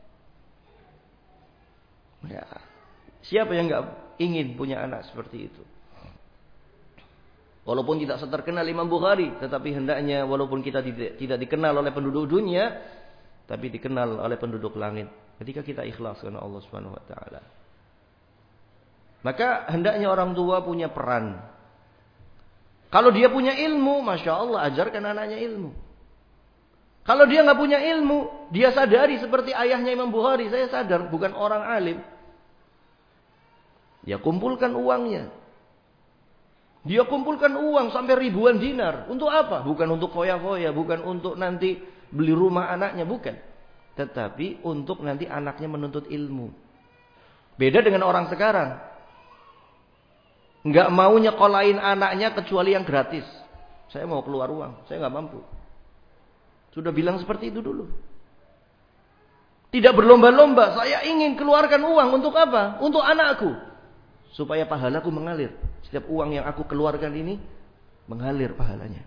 Speaker 1: Ya. Siapa yang enggak ingin punya anak seperti itu? Walaupun tidak seterkenal Imam Bukhari, tetapi hendaknya walaupun kita tidak dikenal oleh penduduk dunia, tapi dikenal oleh penduduk langit. Ketika kita ikhlas karena Allah Subhanahu wa taala. Maka hendaknya orang tua punya peran. Kalau dia punya ilmu, Masya Allah, ajarkan anaknya ilmu. Kalau dia nggak punya ilmu, dia sadari seperti ayahnya Imam Bukhari. Saya sadar, bukan orang alim. Ya kumpulkan uangnya. Dia kumpulkan uang sampai ribuan dinar. Untuk apa? Bukan untuk foya-foya, bukan untuk nanti beli rumah anaknya, bukan. Tetapi untuk nanti anaknya menuntut ilmu. Beda dengan orang sekarang. Nggak mau nyekolahin anaknya kecuali yang gratis. Saya mau keluar uang, saya nggak mampu. Sudah bilang seperti itu dulu. Tidak berlomba-lomba, saya ingin keluarkan uang untuk apa? Untuk anakku. Supaya pahalaku mengalir. Setiap uang yang aku keluarkan ini mengalir pahalanya.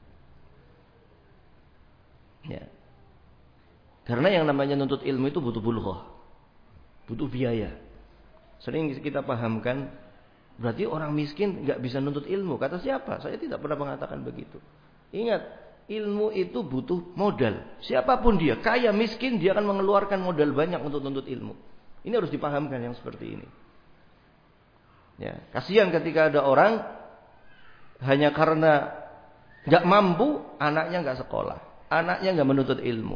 Speaker 1: Ya. Karena yang namanya nuntut ilmu itu butuh bulghah. Butuh biaya. Sering kita pahamkan, berarti orang miskin nggak bisa nuntut ilmu. Kata siapa? Saya tidak pernah mengatakan begitu. Ingat, ilmu itu butuh modal. Siapapun dia, kaya miskin, dia akan mengeluarkan modal banyak untuk nuntut ilmu. Ini harus dipahamkan yang seperti ini. Ya, kasihan ketika ada orang hanya karena nggak mampu, anaknya nggak sekolah, anaknya nggak menuntut ilmu.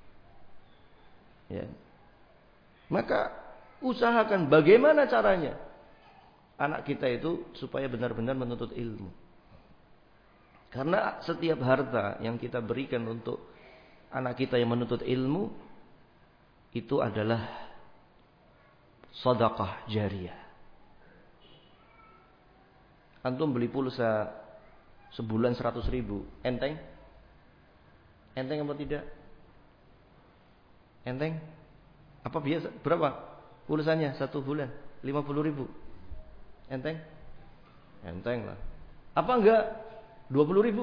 Speaker 1: Ya. Maka usahakan bagaimana caranya anak kita itu supaya benar-benar menuntut ilmu. Karena setiap harta yang kita berikan untuk anak kita yang menuntut ilmu itu adalah sedekah jariyah. Antum beli pulsa sebulan 100.000, enteng? Enteng apa tidak? Enteng? Apa biasa? Berapa pulsanya satu bulan? 50.000. Enteng? Enteng lah. Apa enggak? 20.000.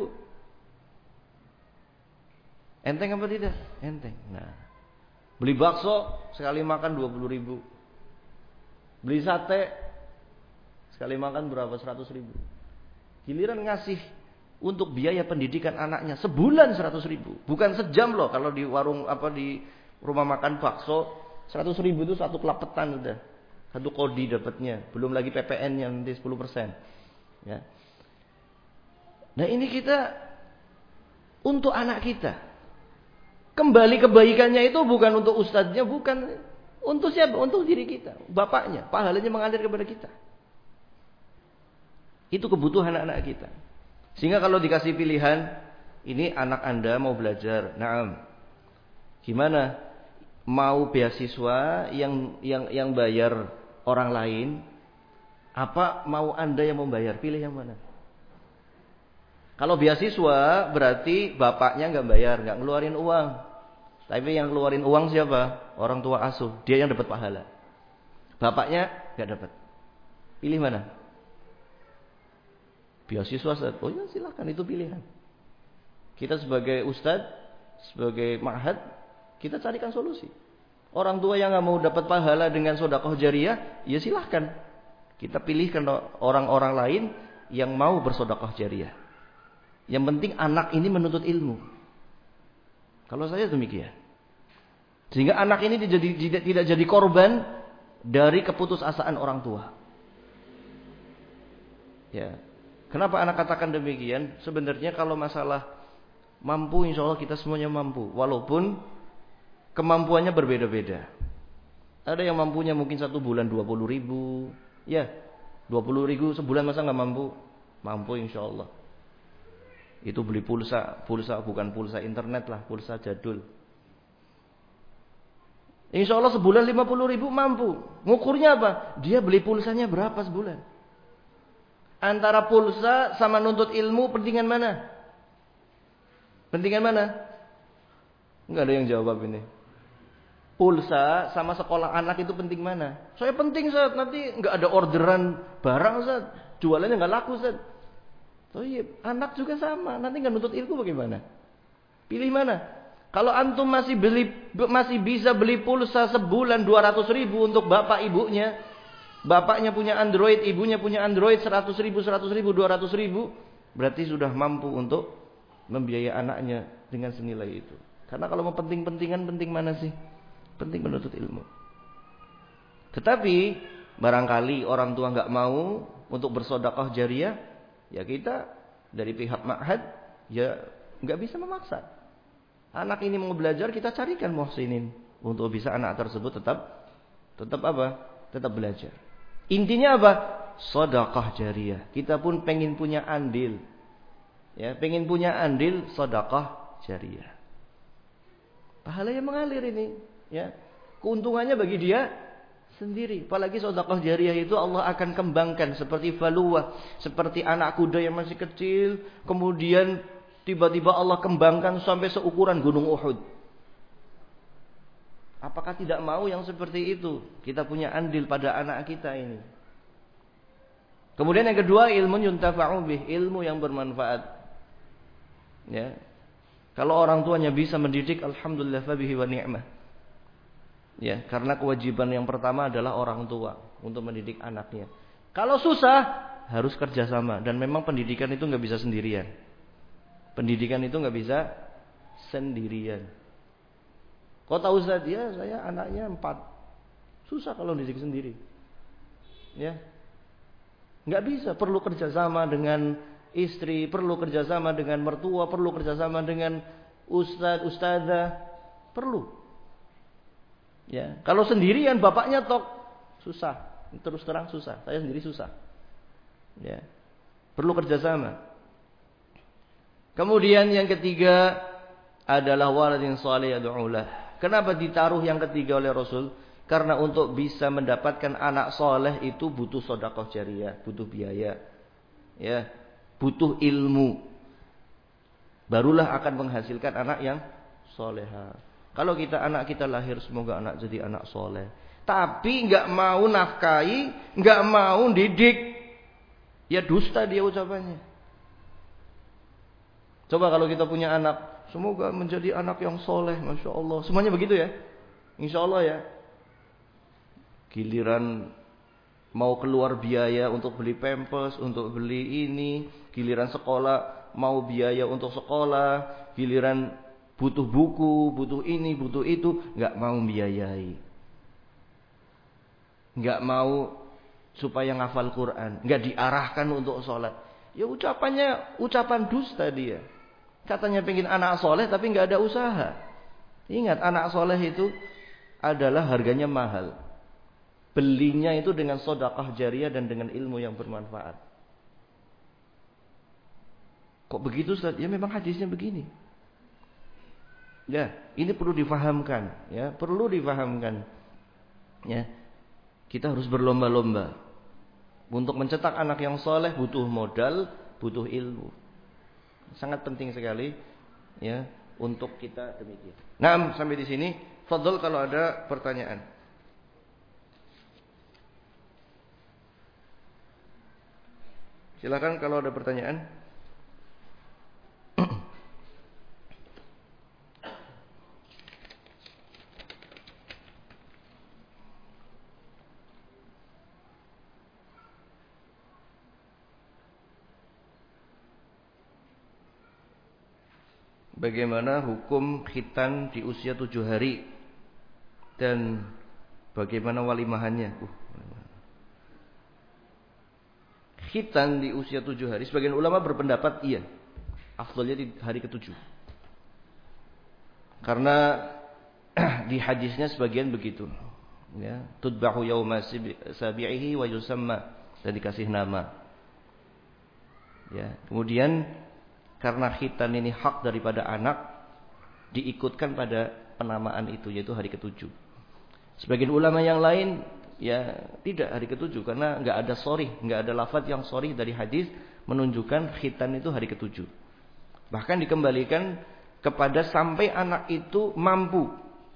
Speaker 1: Enteng apa tidak? Enteng. Nah, beli bakso sekali makan 20.000. Beli sate sekali makan berapa? 100.000. Giliran ngasih untuk biaya pendidikan anaknya sebulan 100.000. Bukan sejam loh. Kalau di warung di rumah makan bakso 100.000 itu satu kelapetan udah. Satu kodi dapatnya. Belum lagi PPN-nya nanti 10%. Ya. Nah ini kita untuk anak kita. Kembali kebaikannya itu bukan untuk ustadznya, bukan untuk siapa? Untuk diri kita, bapaknya. Pahalanya mengalir kepada kita. Itu kebutuhan anak-anak kita. Sehingga kalau dikasih pilihan, ini anak Anda mau belajar, naam. Gimana? Mau beasiswa yang bayar orang lain, apa mau Anda yang membayar? Pilih yang mana? Kalau beasiswa berarti bapaknya nggak bayar, nggak ngeluarin uang. Tapi yang ngeluarin uang siapa? Orang tua asuh. Dia yang dapat pahala. Bapaknya nggak dapat. Pilih mana? Beasiswa, Ustaz. Oh ya silakan, itu pilihan. Kita sebagai ustadz, sebagai ma'had, kita carikan solusi. Orang tua yang nggak mau dapat pahala dengan sedekah jariyah, ya silahkan. Kita pilihkan orang-orang lain yang mau bersedekah jariyah. Yang penting anak ini menuntut ilmu. Kalau saya demikian. Sehingga anak ini tidak jadi korban dari keputusasaan orang tua. Ya. Kenapa anak katakan demikian? Sebenarnya kalau masalah mampu, insya Allah kita semuanya mampu. Walaupun kemampuannya berbeda-beda. Ada yang mampunya mungkin satu bulan 20.000. Ya, 20.000 sebulan masa nggak mampu? Mampu insya Allah. Itu beli pulsa bukan pulsa internet lah, pulsa jadul. Insya Allah sebulan 50.000 mampu. Ngukurnya apa? Dia beli pulsanya berapa sebulan? Antara pulsa sama nuntut ilmu, pentingan mana? Pentingan mana? Enggak ada yang jawab ini. Pulsa sama sekolah anak itu penting mana? Saya penting, Ustaz. Nanti enggak ada orderan barang, Ustaz. Jualannya enggak laku, Ustaz. Oh iya, anak juga sama. Nanti enggak nuntut ilmu bagaimana? Pilih mana? Kalau antum masih bisa beli pulsa sebulan 200.000 untuk bapak ibunya, bapaknya punya Android, ibunya punya Android 100.000, 200.000, berarti sudah mampu untuk membiayai anaknya dengan senilai itu. Karena kalau mau penting-pentingan, penting mana sih? Penting menuntut ilmu. Tetapi barangkali orang tua nggak mau untuk bersedekah jariyah, ya kita dari pihak ma'had ya nggak bisa memaksa. Anak ini mau belajar, kita carikan muhsinin untuk bisa anak tersebut tetap apa? Tetap belajar. Intinya apa? Sedekah jariyah. Kita pun pengen punya andil. Ya, pengen punya andil sedekah jariyah. Pahalanya mengalir ini, ya. Keuntungannya bagi dia sendiri. Apalagi sedekah jariyah itu Allah akan kembangkan seperti faluwah, seperti anak kuda yang masih kecil, kemudian tiba-tiba Allah kembangkan sampai seukuran gunung Uhud. Apakah tidak mau yang seperti itu? Kita punya andil pada anak kita ini. Kemudian yang kedua, ilmu yuntafa'u bih, ilmu yang bermanfaat. Ya. Kalau orang tuanya bisa mendidik, alhamdulillah fabihi wa ni'mah. Ya, karena kewajiban yang pertama adalah orang tua untuk mendidik anaknya. Kalau susah, harus kerjasama. Dan memang pendidikan itu nggak bisa sendirian. Pendidikan itu nggak bisa sendirian. Kau tahu Ustaz, ya saya anaknya 4. Susah kalau didik sendiri. Ya, nggak bisa. Perlu kerjasama dengan istri, perlu kerjasama dengan mertua, perlu kerjasama dengan ustadz, ustadzah, perlu. Ya, kalau sendirian bapaknya tok susah, terus terang susah. Saya sendiri susah. Ya, perlu kerjasama. Kemudian yang ketiga adalah waladin salih yad'ulah. Kenapa ditaruh yang ketiga oleh Rasul? Karena untuk bisa mendapatkan anak soleh itu butuh sedekah jariyah, butuh biaya. Ya. Butuh ilmu. Barulah akan menghasilkan anak yang soleha. Kalau anak kita lahir semoga anak jadi anak soleh, tapi nggak mau nafkahi, nggak mau didik, ya dusta dia ucapannya. Coba kalau kita punya anak, semoga menjadi anak yang soleh, masya Allah. Semuanya begitu ya, insya Allah ya. Giliran mau keluar biaya untuk beli pampers, untuk beli ini, giliran sekolah mau biaya untuk sekolah, giliran butuh buku, butuh ini, butuh itu, nggak mau biayai, nggak mau supaya ngafal Quran, nggak diarahkan untuk sholat. Ya ucapannya ucapan dusta dia. Katanya pengen anak soleh tapi nggak ada usaha. Ingat, anak soleh itu adalah harganya mahal. Belinya itu dengan sedekah jariyah dan dengan ilmu yang bermanfaat. Kok begitu Ustaz? Ya memang hadisnya begini. Ya, ini perlu difahamkan, ya, perlu difahamkan. Ya. Kita harus berlomba-lomba. Untuk mencetak anak yang soleh butuh modal, butuh ilmu. Sangat penting sekali ya untuk kita demikian. Nah, sampai di sini. Fadhol kalau ada pertanyaan. Silakan kalau ada pertanyaan. Bagaimana hukum khitan di usia 7 hari dan bagaimana walimahannya? Khitan di usia 7 hari, sebagian ulama berpendapat iya, afdalnya di hari ke-7. Karena di hadisnya sebagian begitu. Ya, tudbahu yauma sabi'ihi wa yusamma, dan dikasih nama. Ya, kemudian karena khitan ini hak daripada anak, diikutkan pada penamaan itu, yaitu hari ke-7. Sebagian ulama yang lain ya tidak hari ke-7, karena nggak ada sharih, nggak ada lafaz yang sharih dari hadis menunjukkan khitan itu hari ke-7. Bahkan dikembalikan kepada sampai anak itu mampu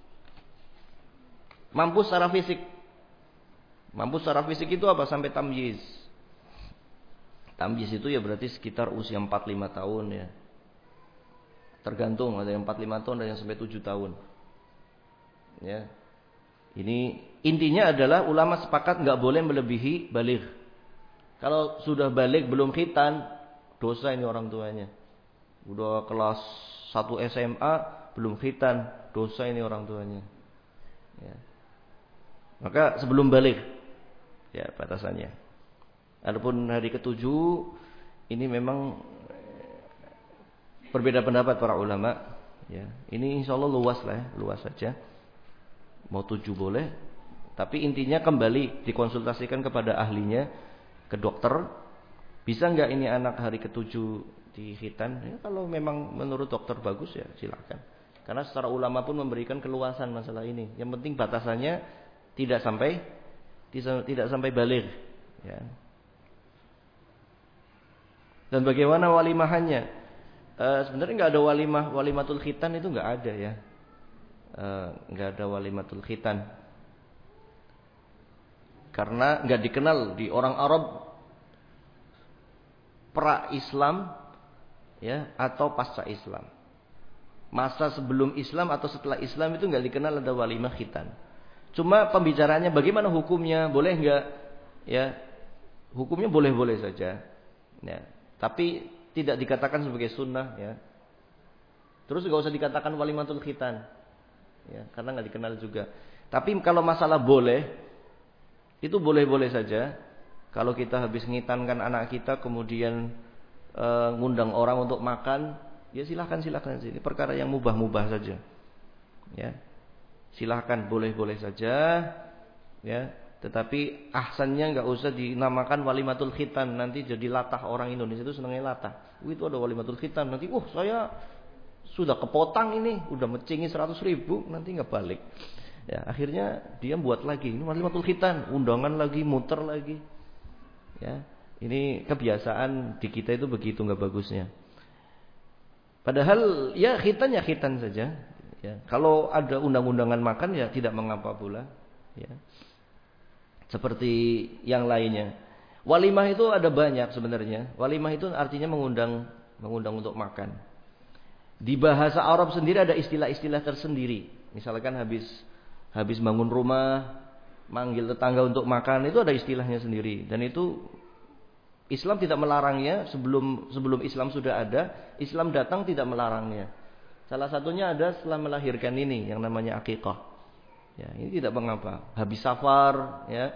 Speaker 1: secara fisik. Mampu secara fisik itu apa? Sampai tamyiz. Tamyiz itu ya berarti sekitar usia 4-5 tahun ya. Tergantung, ada yang 4-5 tahun, ada yang sampai 7 tahun. Ya. Ini intinya adalah ulama sepakat nggak boleh melebihi baligh. Kalau sudah baligh belum khitan, dosa ini orang tuanya. Udah kelas 1 SMA belum khitan, dosa ini orang tuanya. Ya. Maka sebelum baligh ya batasannya. Adapun hari ke-7 ini memang berbeda pendapat para ulama. Ya, ini insya Allah luas lah ya, luas saja. Mau 7 boleh, tapi intinya kembali dikonsultasikan kepada ahlinya. ke dokter, bisa nggak ini anak hari ke-7 di khitan? Ya, kalau memang menurut dokter bagus ya silakan. Karena secara ulama pun memberikan keluasan masalah ini. Yang penting batasannya tidak sampai baligh. Ya. Dan bagaimana walimahannya? Sebenarnya nggak ada walimatul khitan itu nggak ada ya. Nggak ada walimatul khitan. Karena nggak dikenal di orang Arab pra-Islam ya atau pasca Islam. Masa sebelum Islam atau setelah Islam itu nggak dikenal ada walimah khitan. Cuma pembicaraannya bagaimana hukumnya, boleh nggak? Ya, hukumnya boleh-boleh saja. Ya, tapi tidak dikatakan sebagai sunnah. Ya. Terus nggak usah dikatakan walimatul khitan, ya, karena nggak dikenal juga. Tapi kalau masalah boleh, itu boleh-boleh saja. Kalau kita habis ngitankan anak kita, kemudian ngundang orang untuk makan, ya silahkan. Ini perkara yang mubah-mubah saja. Ya. Silahkan, boleh-boleh saja, ya. Tetapi ahsannya nggak usah dinamakan walimatul khitan. Nanti jadi latah, orang Indonesia itu senangnya latah. Itu ada walimatul khitan. Nanti, saya sudah kepotang ini, udah mecingi 100.000, nanti nggak balik. Ya, akhirnya dia buat lagi, ini walimatul khitan, undangan lagi, muter lagi. Ya, ini kebiasaan di kita itu begitu nggak bagusnya. Padahal ya khitan saja. Ya, kalau ada undang-undangan makan ya tidak mengapa pula. Ya. Seperti yang lainnya. Walimah itu ada banyak sebenarnya. Walimah itu artinya mengundang untuk makan. Di bahasa Arab sendiri ada istilah-istilah tersendiri. Misalkan habis bangun rumah, manggil tetangga untuk makan, itu ada istilahnya sendiri. Dan itu Islam tidak melarangnya. Sebelum Islam sudah ada, Islam datang tidak melarangnya. Salah satunya ada setelah melahirkan ini yang namanya akikah. Ya, ini tidak mengapa. Habis safar, ya,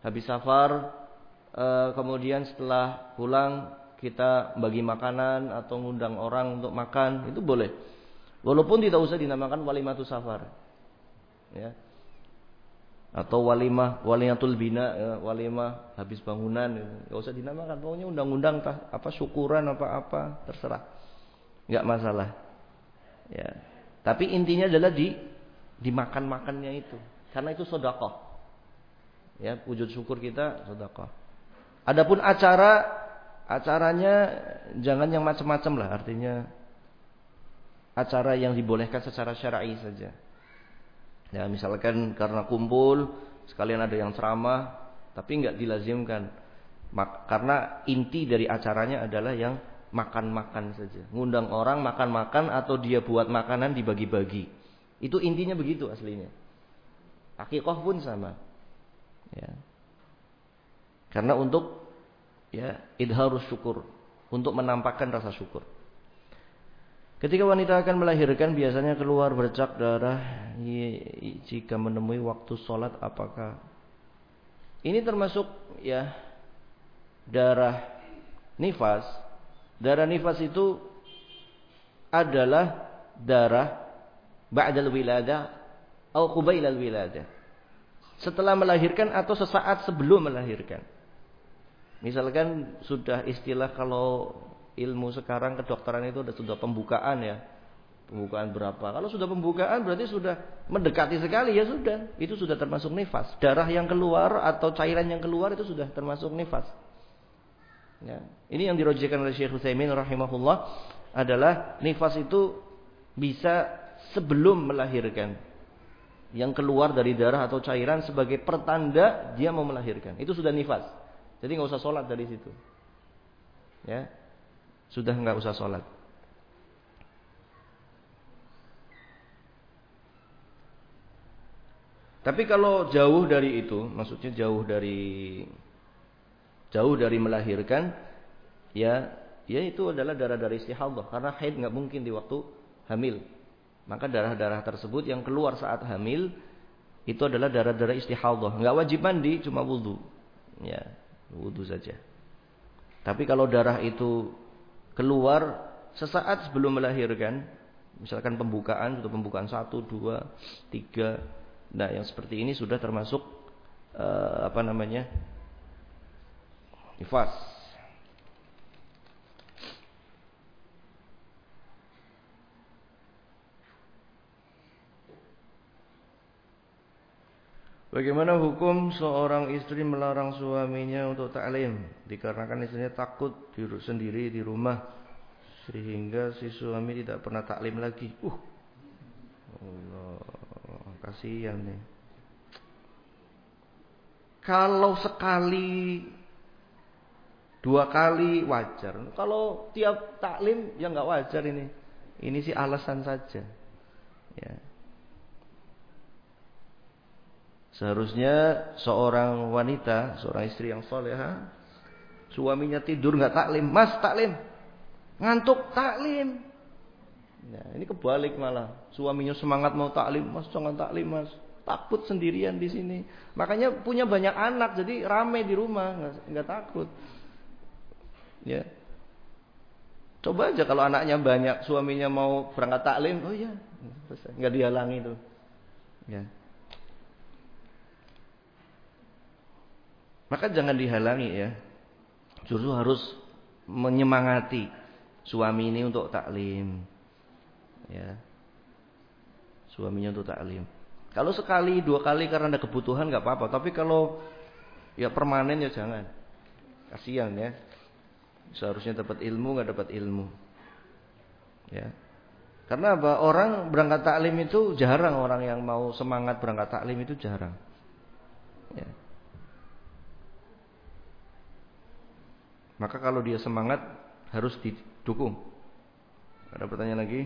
Speaker 1: kemudian setelah pulang kita bagi makanan atau ngundang orang untuk makan, itu boleh. Walaupun tidak usah dinamakan walimatus safar, ya, atau walimatul bina, ya, walimah habis bangunan, nggak usah dinamakan. Pokoknya undang-undang syukuran apa terserah, nggak masalah. Ya, tapi intinya adalah di makan-makannya itu, karena itu sedekah. Ya, wujud syukur kita sedekah. Adapun acaranya jangan yang macam-macam lah, artinya acara yang dibolehkan secara syar'i saja. Ya, misalkan karena kumpul sekalian ada yang ceramah, tapi enggak dilazimkan. Karena inti dari acaranya adalah yang makan-makan saja. Ngundang orang makan-makan atau dia buat makanan dibagi-bagi. Itu intinya begitu aslinya. Akikah pun sama. Ya. Karena untuk idharus syukur, untuk menampakkan rasa syukur. Ketika wanita akan melahirkan biasanya keluar bercak darah jika menemui waktu sholat, apakah ini termasuk darah nifas? Darah nifas itu adalah darah ba'dal wiladah atau qubailal wiladah. Setelah melahirkan atau sesaat sebelum melahirkan. Misalkan sudah istilah kalau ilmu sekarang kedokteran itu sudah pembukaan ya. Pembukaan berapa? Kalau sudah pembukaan berarti sudah mendekati sekali, ya sudah. Itu sudah termasuk nifas. Darah yang keluar atau cairan yang keluar itu sudah termasuk nifas. Ya. Ini yang dirojekan oleh Syekh Utsaimin rahimahullah adalah nifas itu bisa sebelum melahirkan. Yang keluar dari darah atau cairan sebagai pertanda dia mau melahirkan. Itu sudah nifas. Jadi nggak usah sholat dari situ. Ya, sudah nggak usah sholat. Tapi kalau jauh dari itu, maksudnya jauh dari melahirkan, ya itu adalah darah istihadah. Karena haid nggak mungkin di waktu hamil. Maka darah-darah tersebut yang keluar saat hamil itu adalah darah-darah istihadah. Nggak wajib mandi, cuma wudu. Ya, wudu saja. Tapi kalau darah itu keluar sesaat sebelum melahirkan, misalkan pembukaan 1, 2, 3, nah yang seperti ini sudah termasuk Nifas. Bagaimana hukum seorang istri melarang suaminya untuk taklim dikarenakan istrinya takut sendiri di rumah sehingga si suami tidak pernah taklim lagi. Allah, kasihan nih. Kalau sekali 2 kali wajar. Kalau tiap taklim ya nggak wajar ini. Ini sih alasan saja. Ya. Seharusnya seorang wanita, seorang istri yang salehah, suaminya tidur nggak taklim, mas taklim, ngantuk taklim. Nah, ini kebalik malah, suaminya semangat mau taklim, mas jangan taklim mas, takut sendirian di sini. Makanya punya banyak anak, jadi rame di rumah, nggak takut. Ya, coba aja kalau anaknya banyak, suaminya mau berangkat taklim, oh iya, nggak dihalangi tuh. Ya. Maka jangan dihalangi ya. Justru harus menyemangati suami ini untuk taklim. Ya. Suaminya untuk taklim. Kalau sekali 2 kali karena ada kebutuhan nggak apa-apa, tapi kalau ya permanen ya jangan. Kasihan ya. Seharusnya dapat ilmu nggak dapat ilmu. Ya. Karena apa? Orang berangkat taklim itu jarang, orang yang mau semangat berangkat taklim itu jarang. Ya. Maka kalau dia semangat harus didukung. Ada pertanyaan lagi?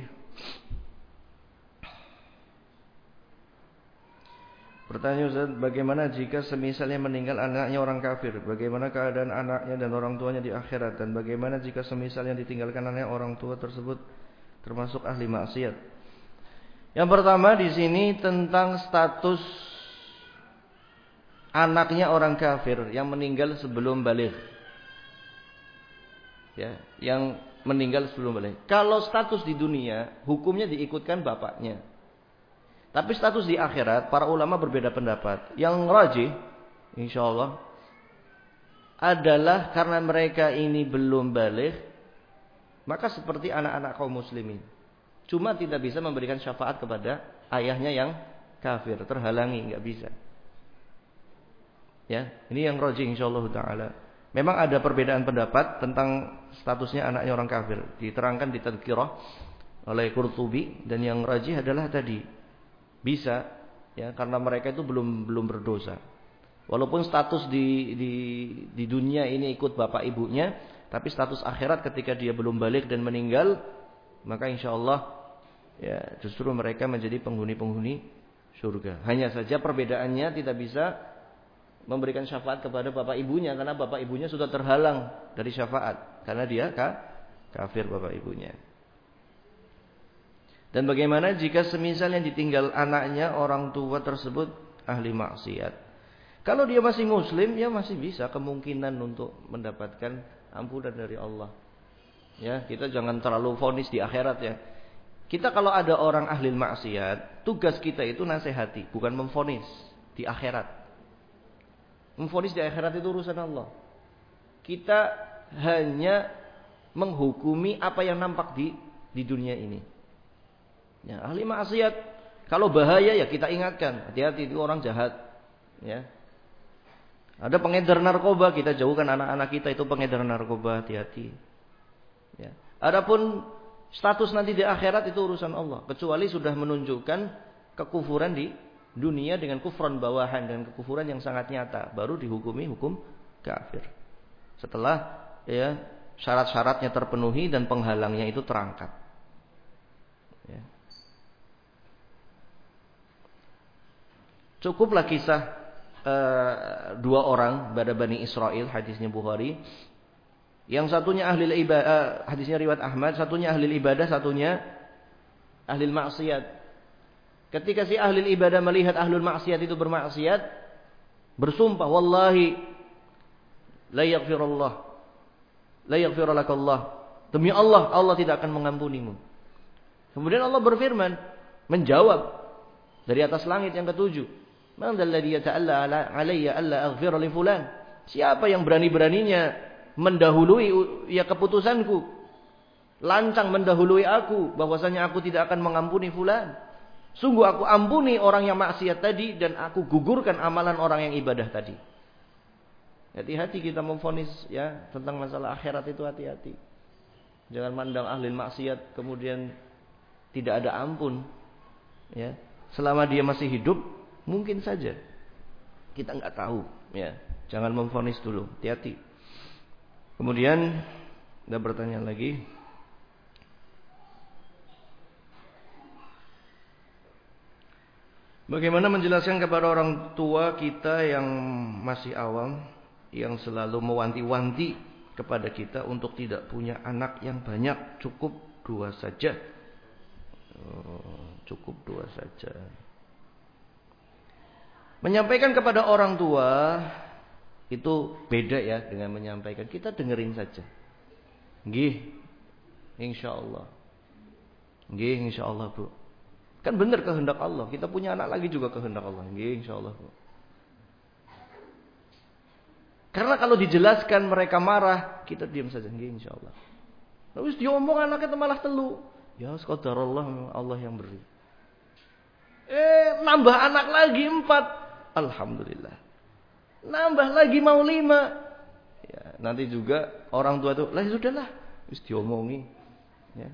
Speaker 1: Pertanyaan Ustaz, bagaimana jika semisalnya meninggal anaknya orang kafir? Bagaimana keadaan anaknya dan orang tuanya di akhirat? Dan bagaimana jika semisalnya ditinggalkan anaknya orang tua tersebut termasuk ahli maksiat? Yang pertama di sini tentang status anaknya orang kafir yang meninggal sebelum baligh. Ya, yang meninggal sebelum balik. Kalau status di dunia, hukumnya diikutkan bapaknya. Tapi status di akhirat, para ulama berbeda pendapat. Yang rajih, insyaallah, adalah karena mereka ini belum balik, maka seperti anak-anak kaum muslimin. Cuma tidak bisa memberikan syafaat kepada ayahnya yang kafir, terhalangi, nggak bisa. Ya, ini yang rajih insyaallah taala. Memang ada perbedaan pendapat tentang statusnya anaknya orang kafir. Diterangkan di Tadhkirah oleh Qurtubi, dan yang rajih adalah tadi bisa, ya, karena mereka itu belum berdosa. Walaupun status di dunia ini ikut bapak ibunya, tapi status akhirat ketika dia belum balik dan meninggal, maka insyaallah ya justru mereka menjadi penghuni surga. Hanya saja perbedaannya tidak bisa memberikan syafaat kepada bapak ibunya, karena bapak ibunya sudah terhalang dari syafaat karena dia kafir bapak ibunya. Dan bagaimana jika semisal yang ditinggal anaknya orang tua tersebut ahli maksiat? Kalau dia masih muslim, ya masih bisa kemungkinan untuk mendapatkan ampunan dari Allah. Ya, kita jangan terlalu vonis di akhirat ya. Kita kalau ada orang ahli maksiat, tugas kita itu nasihati, bukan memvonis di akhirat. Memvonis di akhirat itu urusan Allah. Kita hanya menghukumi apa yang nampak di dunia ini. Ya, ahli maksiat kalau bahaya ya kita ingatkan, hati-hati itu orang jahat. Ya. Ada pengedar narkoba, kita jauhkan anak-anak kita itu pengedar narkoba, hati-hati. Ya. Adapun status nanti di akhirat itu urusan Allah, kecuali sudah menunjukkan kekufuran di dunia dengan kufran bawahan dan kekufuran yang sangat nyata, baru dihukumi hukum kafir. Setelah ya syarat-syaratnya terpenuhi dan penghalangnya itu terangkat. Ya. Cukuplah kisah 2 orang pada Bani Israel, hadisnya Bukhari. Yang satunya ahli ibadah, hadisnya riwayat Ahmad, satunya ahli ibadah, satunya ahli maksiat. Ketika si ahli ibadah melihat ahlul maksiat itu bermaksiat, bersumpah, wallahi la yaghfirulakallah. Demi Allah, Allah tidak akan mengampunimu. Kemudian Allah berfirman, menjawab dari atas langit yang ke-7. Man dzalladzi yata'alla alayya alla aghfira li fulan? Siapa yang berani-beraninya mendahului ya keputusanku, lancang mendahului aku, bahwasanya aku tidak akan mengampuni fulan. Sungguh aku ampuni orang yang maksiat tadi dan aku gugurkan amalan orang yang ibadah tadi. Hati-hati kita memvonis ya tentang masalah akhirat itu, hati-hati. Jangan mandang ahli maksiat kemudian tidak ada ampun. Ya, selama dia masih hidup mungkin saja. Kita nggak tahu. Ya, jangan memvonis dulu. Hati-hati. Kemudian ada pertanyaan lagi. Bagaimana menjelaskan kepada orang tua kita yang masih awam, yang selalu mewanti-wanti kepada kita untuk tidak punya anak yang banyak, cukup 2 saja. Cukup 2 saja. Menyampaikan kepada orang tua itu beda ya dengan menyampaikan. Kita dengerin saja. Nggih, insyaallah. Nggih, insyaallah, Bu. Kan benar kehendak Allah. Kita punya anak lagi juga kehendak Allah. Nggih, insyaallah, Bu. Karena kalau dijelaskan mereka marah, kita diam saja. Nggih, insyaallah. Terus diomong anaknya malah telu. Ya, qadarullah, Allah yang beri. Nambah anak lagi 4. Alhamdulillah. Nambah lagi mau 5. Ya, nanti juga orang tua itu, lah sudahlah, wis diomongi. Ya.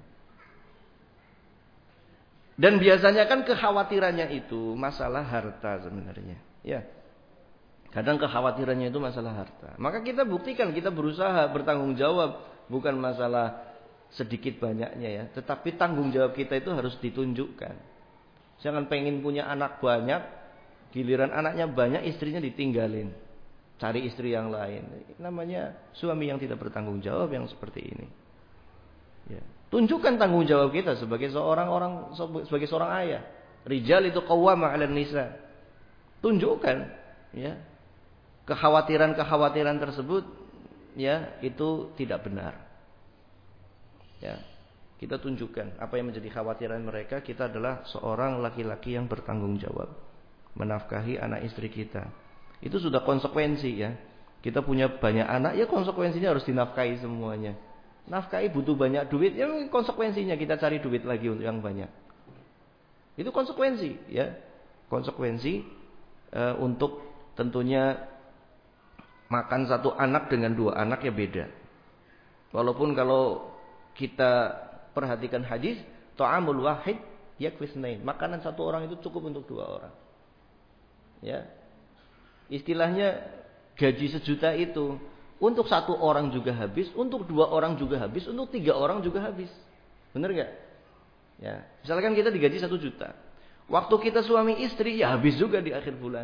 Speaker 1: Dan biasanya kan kekhawatirannya itu masalah harta sebenarnya. Ya. Kadang kekhawatirannya itu masalah harta. Maka kita buktikan, kita berusaha bertanggung jawab, bukan masalah sedikit banyaknya ya, tetapi tanggung jawab kita itu harus ditunjukkan. Jangan pengen punya anak banyak, giliran anaknya banyak, istrinya ditinggalin, cari istri yang lain. Namanya suami yang tidak bertanggung jawab yang seperti ini. Ya. Tunjukkan tanggung jawab kita sebagai seorang ayah. Rijal itu qawwama 'alan nisa. Tunjukkan, ya. Kekhawatiran tersebut, ya, itu tidak benar. Ya. Kita tunjukkan apa yang menjadi khawatiran mereka. Kita adalah seorang laki-laki yang bertanggung jawab, menafkahi anak istri kita. Itu sudah konsekuensi ya. Kita punya banyak anak, ya konsekuensinya harus dinafkahi semuanya. Nafkahi butuh banyak duit, ya konsekuensinya kita cari duit lagi untuk yang banyak. Itu konsekuensi ya. Konsekuensi untuk tentunya makan 1 anak dengan 2 anak ya beda. Walaupun kalau kita perhatikan hadis, ta'amul wahid yakfisnain. Makanan 1 orang itu cukup untuk 2 orang. Ya. Istilahnya gaji 1 juta itu untuk 1 orang juga habis, untuk 2 orang juga habis, untuk 3 orang juga habis. Benar enggak? Ya. Misalkan kita digaji 1 juta. Waktu kita suami istri ya habis juga di akhir bulan.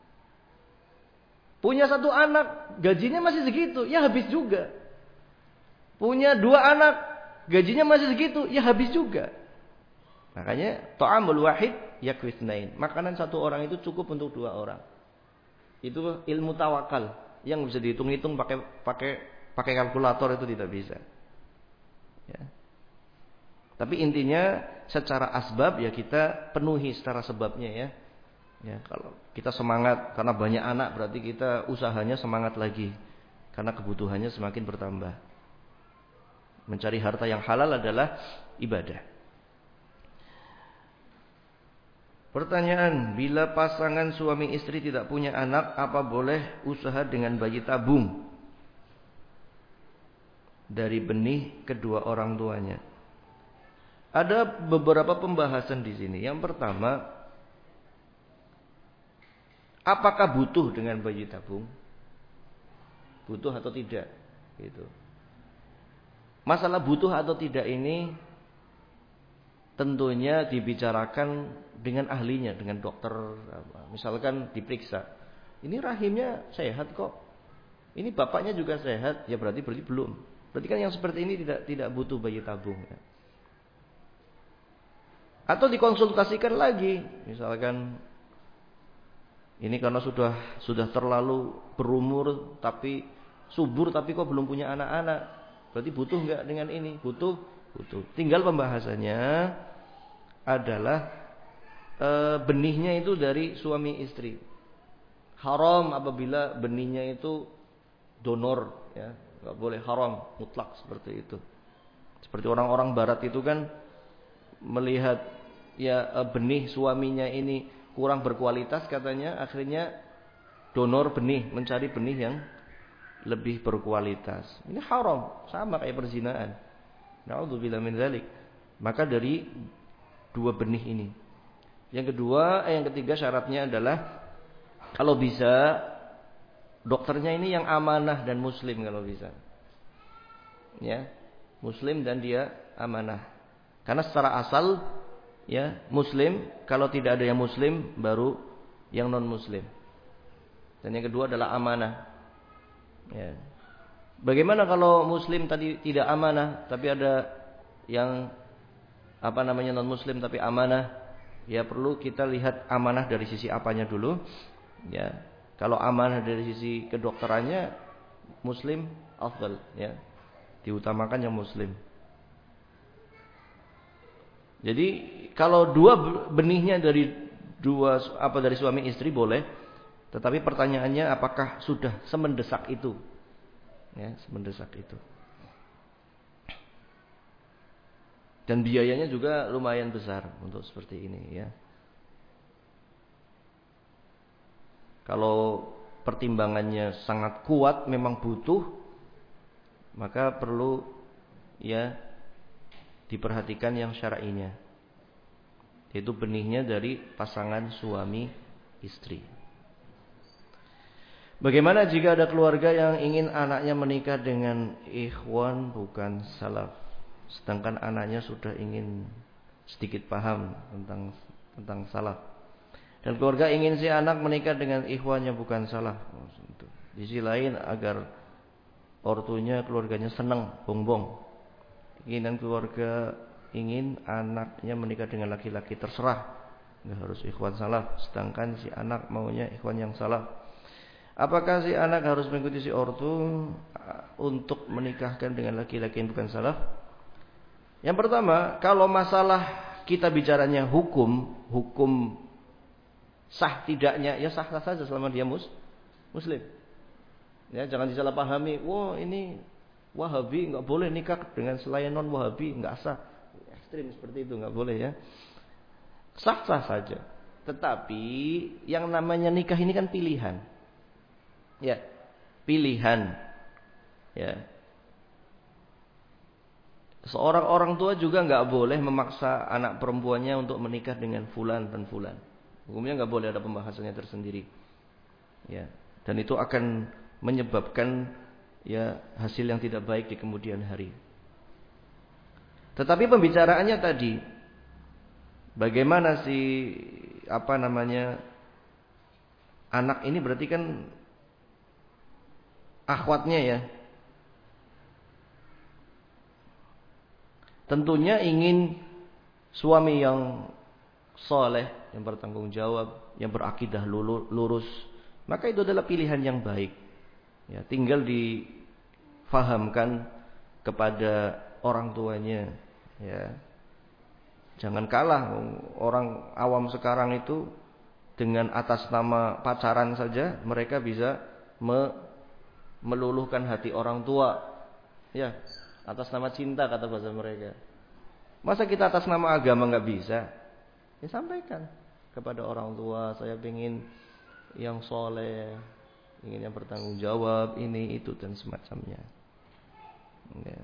Speaker 1: Punya 1 anak, gajinya masih segitu, ya habis juga. Punya 2 anak, gajinya masih segitu, ya habis juga. Makanya ta'amul wahid yakfisnain. Makanan 1 orang itu cukup untuk 2 orang. Itu ilmu tawakal yang bisa dihitung-hitung pakai kalkulator, itu tidak bisa. Ya. Tapi intinya secara asbab ya kita penuhi secara sebabnya ya. Ya, kalau kita semangat karena banyak anak, berarti kita usahanya semangat lagi karena kebutuhannya semakin bertambah. Mencari harta yang halal adalah ibadah. Pertanyaan, bila pasangan suami istri tidak punya anak, apa boleh usaha dengan bayi tabung dari benih kedua orang tuanya? Ada beberapa pembahasan di sini. Yang pertama, apakah butuh dengan bayi tabung? Butuh atau tidak? Gitu. Masalah butuh atau tidak ini tentunya dibicarakan dengan ahlinya, dengan dokter. Misalkan diperiksa, ini rahimnya sehat kok, ini bapaknya juga sehat, ya berarti belum. Berarti kan yang seperti ini tidak butuh bayi tabung. Ya. Atau dikonsultasikan lagi, misalkan ini karena sudah terlalu berumur tapi subur tapi kok belum punya anak-anak, berarti butuh enggak dengan ini? Butuh. Tinggal pembahasannya adalah benihnya itu dari suami istri. Haram apabila benihnya itu donor, ya, nggak boleh, haram mutlak seperti itu. Seperti orang-orang Barat itu kan melihat ya benih suaminya ini kurang berkualitas katanya, akhirnya donor benih, mencari benih yang lebih berkualitas. Ini haram, sama kayak perzinaan. Na'udzubillah min dzalik. Maka dari dua benih ini. Yang ketiga syaratnya adalah kalau bisa dokternya ini yang amanah dan muslim kalau bisa. Ya, muslim dan dia amanah. Karena secara asal ya muslim, kalau tidak ada yang muslim baru yang non muslim. Dan yang kedua adalah amanah. Ya. Bagaimana kalau muslim tadi tidak amanah tapi ada yang non muslim tapi amanah? Ya perlu kita lihat amanah dari sisi apanya dulu. Ya. Kalau amanah dari sisi kedokterannya muslim afdal, ya. Diutamakan yang muslim. Jadi kalau dua benihnya dari suami istri boleh, tetapi pertanyaannya apakah sudah semendesak itu? Ya, semendesak itu. Dan biayanya juga lumayan besar untuk seperti ini, ya. Kalau pertimbangannya sangat kuat, memang butuh, maka perlu ya diperhatikan yang syar'inya, yaitu benihnya dari pasangan suami istri. Bagaimana jika ada keluarga yang ingin anaknya menikah dengan ikhwan bukan salaf, sedangkan anaknya sudah ingin sedikit paham tentang salaf, dan keluarga ingin si anak menikah dengan ikhwannya bukan salaf. Di sisi lain agar ortunya, keluarganya senang, bongbong. Keinginan keluarga ingin anaknya menikah dengan laki-laki, terserah, nggak harus ikhwan salaf, sedangkan si anak maunya ikhwan yang salaf. Apakah si anak harus mengikuti si ortu untuk menikahkan dengan laki-laki yang bukan salaf? Yang pertama, kalau masalah kita bicaranya hukum sah tidaknya, ya sah-sah saja selama dia muslim. Ya, jangan disalahpahami. Wah, ini Wahabi nggak boleh nikah dengan selain non Wahabi, nggak sah. Ekstrim seperti itu nggak boleh, ya. Sah-sah saja. Tetapi yang namanya nikah ini kan pilihan. Ya, pilihan. Ya. Seorang orang tua juga nggak boleh memaksa anak perempuannya untuk menikah dengan fulan dan fulan. Hukumnya nggak boleh, ada pembahasannya tersendiri. Ya, dan itu akan menyebabkan ya hasil yang tidak baik di kemudian hari. Tetapi pembicaraannya tadi, bagaimana anak ini berarti kan akhwatnya, ya. Tentunya ingin suami yang soleh, yang bertanggung jawab, yang berakidah lurus. Maka itu adalah pilihan yang baik. Ya, tinggal difahamkan kepada orang tuanya. Ya, jangan kalah. Orang awam sekarang itu dengan atas nama pacaran saja mereka bisa meluluhkan hati orang tua. Ya. Atas nama cinta kata bahasa mereka. Masa kita atas nama agama nggak bisa? Ya sampaikan kepada orang tua, saya ingin yang soleh, ingin yang bertanggung jawab, ini itu dan semacamnya. Ya.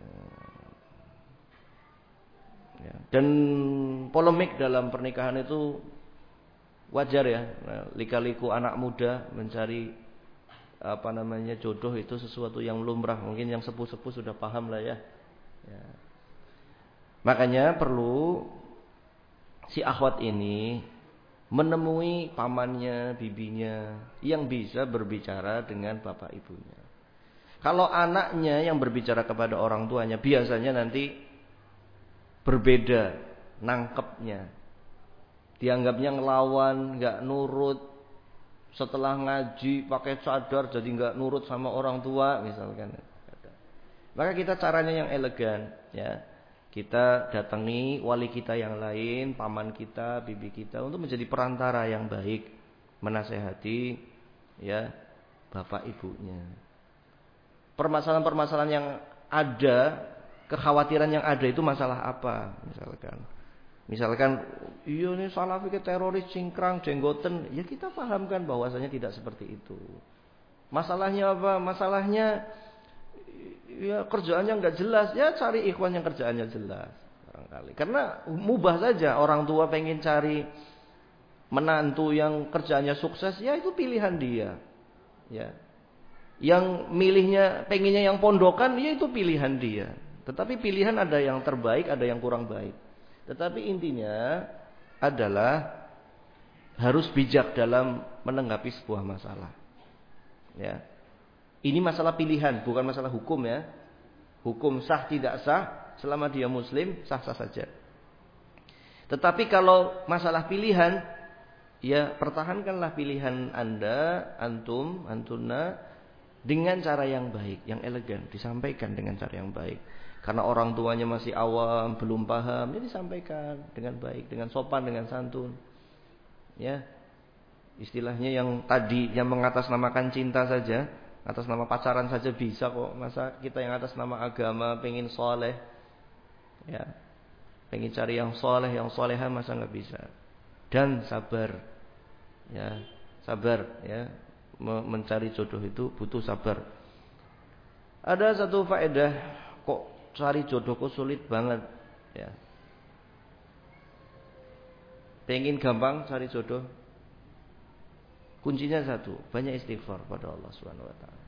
Speaker 1: Ya. Dan polemik dalam pernikahan itu wajar, ya. Nah, lika-liku anak muda mencari jodoh itu sesuatu yang lumrah. Mungkin yang sepuh-sepuh sudah paham lah, ya. Ya. Makanya perlu si akhwat ini menemui pamannya, bibinya yang bisa berbicara dengan bapak ibunya. Kalau anaknya yang berbicara kepada orang tuanya, biasanya nanti berbeda nangkepnya. Dianggapnya ngelawan, nggak nurut. Setelah ngaji pakai cadar jadi nggak nurut sama orang tua misalkan. Maka kita caranya yang elegan, ya. Kita datangi wali kita yang lain, paman kita, bibi kita, untuk menjadi perantara yang baik, menasehati ya bapak ibunya. permasalahan-permasalahan yang ada, kekhawatiran yang ada itu masalah apa misalkan iya nih Salafi ke teroris cingkrang jenggoten, ya kita pahamkan bahwasanya tidak seperti itu. Masalahnya apa? Masalahnya ya kerjaannya nggak jelas, ya cari ikhwan yang kerjaannya jelas barangkali. Karena mubah saja orang tua pengen cari menantu yang kerjaannya sukses, ya itu pilihan dia. Ya. Yang milihnya pengennya yang pondokan, ya itu pilihan dia. Tetapi pilihan ada yang terbaik, ada yang kurang baik. Tetapi intinya adalah harus bijak dalam menanggapi sebuah masalah. Ya. Ini masalah pilihan, bukan masalah hukum ya. Hukum sah tidak sah, selama dia muslim sah-sah saja. Tetapi kalau masalah pilihan, ya pertahankanlah pilihan Anda, antum, antuna dengan cara yang baik, yang elegan, disampaikan dengan cara yang baik. Karena orang tuanya masih awam, belum paham, ya disampaikan dengan baik, dengan sopan, dengan santun. Ya. Istilahnya yang tadi yang mengatasnamakan cinta saja, atas nama pacaran saja bisa kok. Masa kita yang atas nama agama pengen soleh, ya, pengen cari yang soleh, yang soleha, masa nggak bisa. Dan sabar, ya, sabar, ya, mencari jodoh itu butuh sabar. Ada satu faedah, kok cari jodoh kok sulit banget, ya. Pengen gampang cari jodoh. Kuncinya satu, banyak istighfar pada Allah Subhanahu wa taala.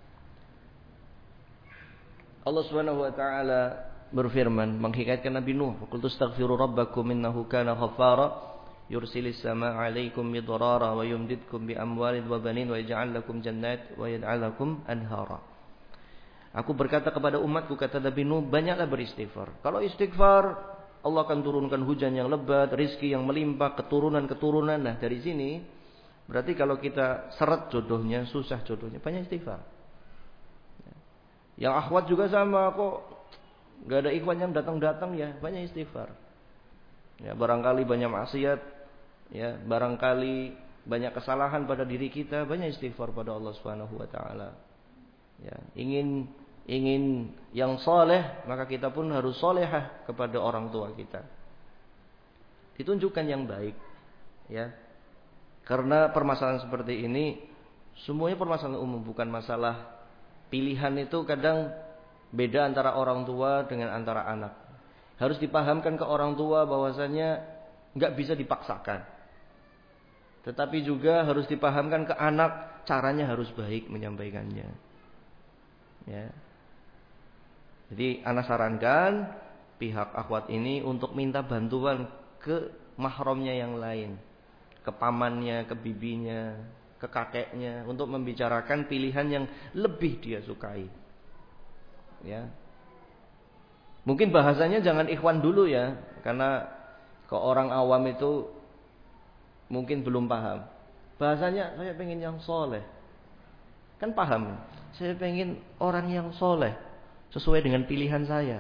Speaker 1: Allah Subhanahu wa taala berfirman menghikayatkan Nabi Nuh, "Qul tastaghfiru rabbakum innahu kana ghaffara yursilis samaa'a 'alaikum midrara wa yumdidkum bi amwalin wa banin wa yaj'al lakum jannat wa yaj'al lakum anhara." Aku berkata kepada umatku, kata Nabi Nuh, banyaklah beristighfar. Kalau istighfar, Allah akan turunkan hujan yang lebat, rizki yang melimpah, keturunan-keturunan. Nah, dari sini berarti kalau kita seret jodohnya, susah jodohnya, banyak istighfar. Yang akhwat juga sama, kok gak ada ikhwan yang datang-datang, ya banyak istighfar. Ya, barangkali banyak maksiat, ya barangkali banyak kesalahan pada diri kita, banyak istighfar pada Allah Subhanahu wa taala. Ya, ingin yang soleh, maka kita pun harus solehah kepada orang tua kita. Ditunjukkan yang baik, ya. Karena permasalahan seperti ini semuanya permasalahan umum, bukan masalah pilihan. Itu kadang beda antara orang tua dengan antara anak. Harus dipahamkan ke orang tua bahwasanya nggak bisa dipaksakan. Tetapi juga harus dipahamkan ke anak, caranya harus baik menyampaikannya. Ya. Jadi anak sarankan pihak akhwat ini untuk minta bantuan ke mahramnya yang lain, ke pamannya, ke bibinya, ke kakeknya, untuk membicarakan pilihan yang lebih dia sukai. Ya. Mungkin bahasanya jangan ikhwan dulu ya, karena ke orang awam itu mungkin belum paham. Bahasanya saya pengen yang soleh, kan paham. Saya pengen orang yang soleh, sesuai dengan pilihan saya.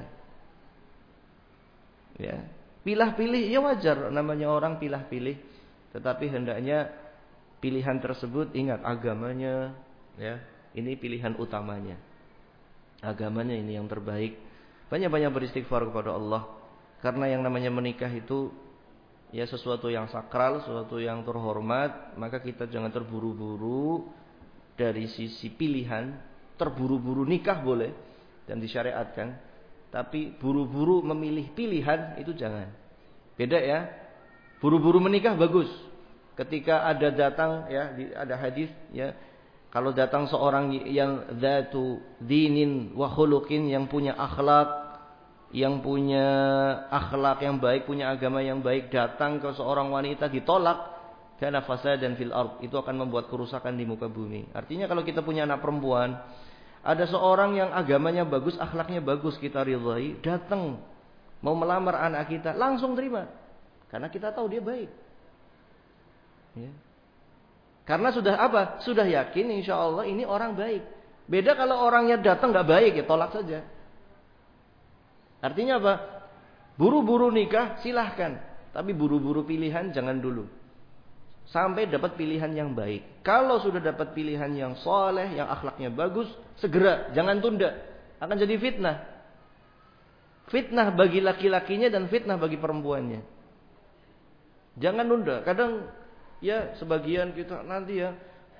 Speaker 1: Ya, pilih-pilih, ya wajar, namanya orang pilih-pilih. Tetapi hendaknya pilihan tersebut, ingat agamanya, ya, ini pilihan utamanya. Agamanya ini yang terbaik. Banyak-banyak beristighfar kepada Allah. Karena yang namanya menikah itu ya sesuatu yang sakral, sesuatu yang terhormat. Maka kita jangan terburu-buru dari sisi pilihan. Terburu-buru nikah boleh dan disyariatkan, tapi buru-buru memilih pilihan itu jangan. Beda ya. Buru-buru menikah bagus. Ketika ada datang, ya, ada hadis, ya, kalau datang seorang yang dzatu dinin wa khuluqin, yang punya akhlak, yang baik, punya agama yang baik, datang ke seorang wanita ditolak, kana fasadan fil ard, itu akan membuat kerusakan di muka bumi. Artinya kalau kita punya anak perempuan, ada seorang yang agamanya bagus, akhlaknya bagus, kita ridhai, datang mau melamar anak kita, langsung terima. Karena kita tahu dia baik. Ya. Karena sudah apa? Sudah yakin insya Allah ini orang baik. Beda kalau orangnya datang gak baik, ya tolak saja. Artinya apa? Buru-buru nikah silahkan, tapi buru-buru pilihan jangan dulu. sampai dapat pilihan yang baik. Kalau sudah dapat pilihan yang soleh, yang akhlaknya bagus, segera, jangan tunda. Akan jadi fitnah. Fitnah bagi laki-lakinya dan fitnah bagi perempuannya. Jangan nunda. Kadang ya sebagian kita nanti ya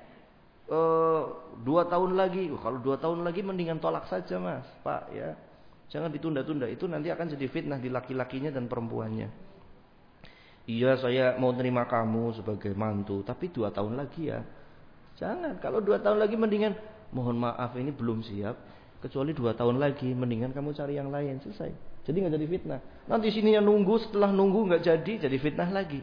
Speaker 1: 2 tahun lagi. Kalau 2 tahun lagi mendingan tolak saja mas, Pak ya. Jangan ditunda-tunda. Itu nanti akan jadi fitnah di laki-lakinya dan perempuannya. Iya saya mau terima kamu sebagai mantu, tapi 2 tahun lagi ya. Jangan, kalau 2 tahun lagi mendingan, mohon maaf ini belum siap. Kecuali 2 tahun lagi, mendingan kamu cari yang lain, selesai. Jadi gak jadi fitnah. Nanti sininya nunggu, setelah nunggu gak jadi fitnah lagi.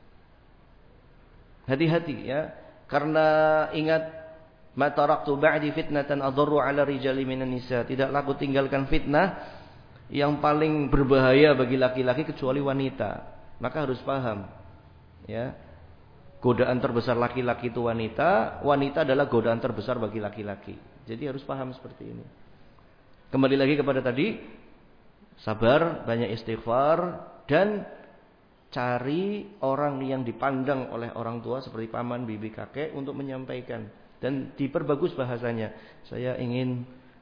Speaker 1: Hati-hati ya. Karena ingat, ma taraktu ba'di fitnatan adharru 'ala rijali minan nisa. Tidaklah aku tinggalkan fitnah yang paling berbahaya bagi laki-laki kecuali wanita. Maka harus paham ya, godaan terbesar laki-laki itu wanita, wanita adalah godaan terbesar bagi laki-laki. Jadi harus paham seperti ini. Kembali lagi kepada tadi, sabar, banyak istighfar, dan cari orang yang dipandang oleh orang tua seperti paman, bibi, kakek untuk menyampaikan, dan diperbagus bahasanya. Saya ingin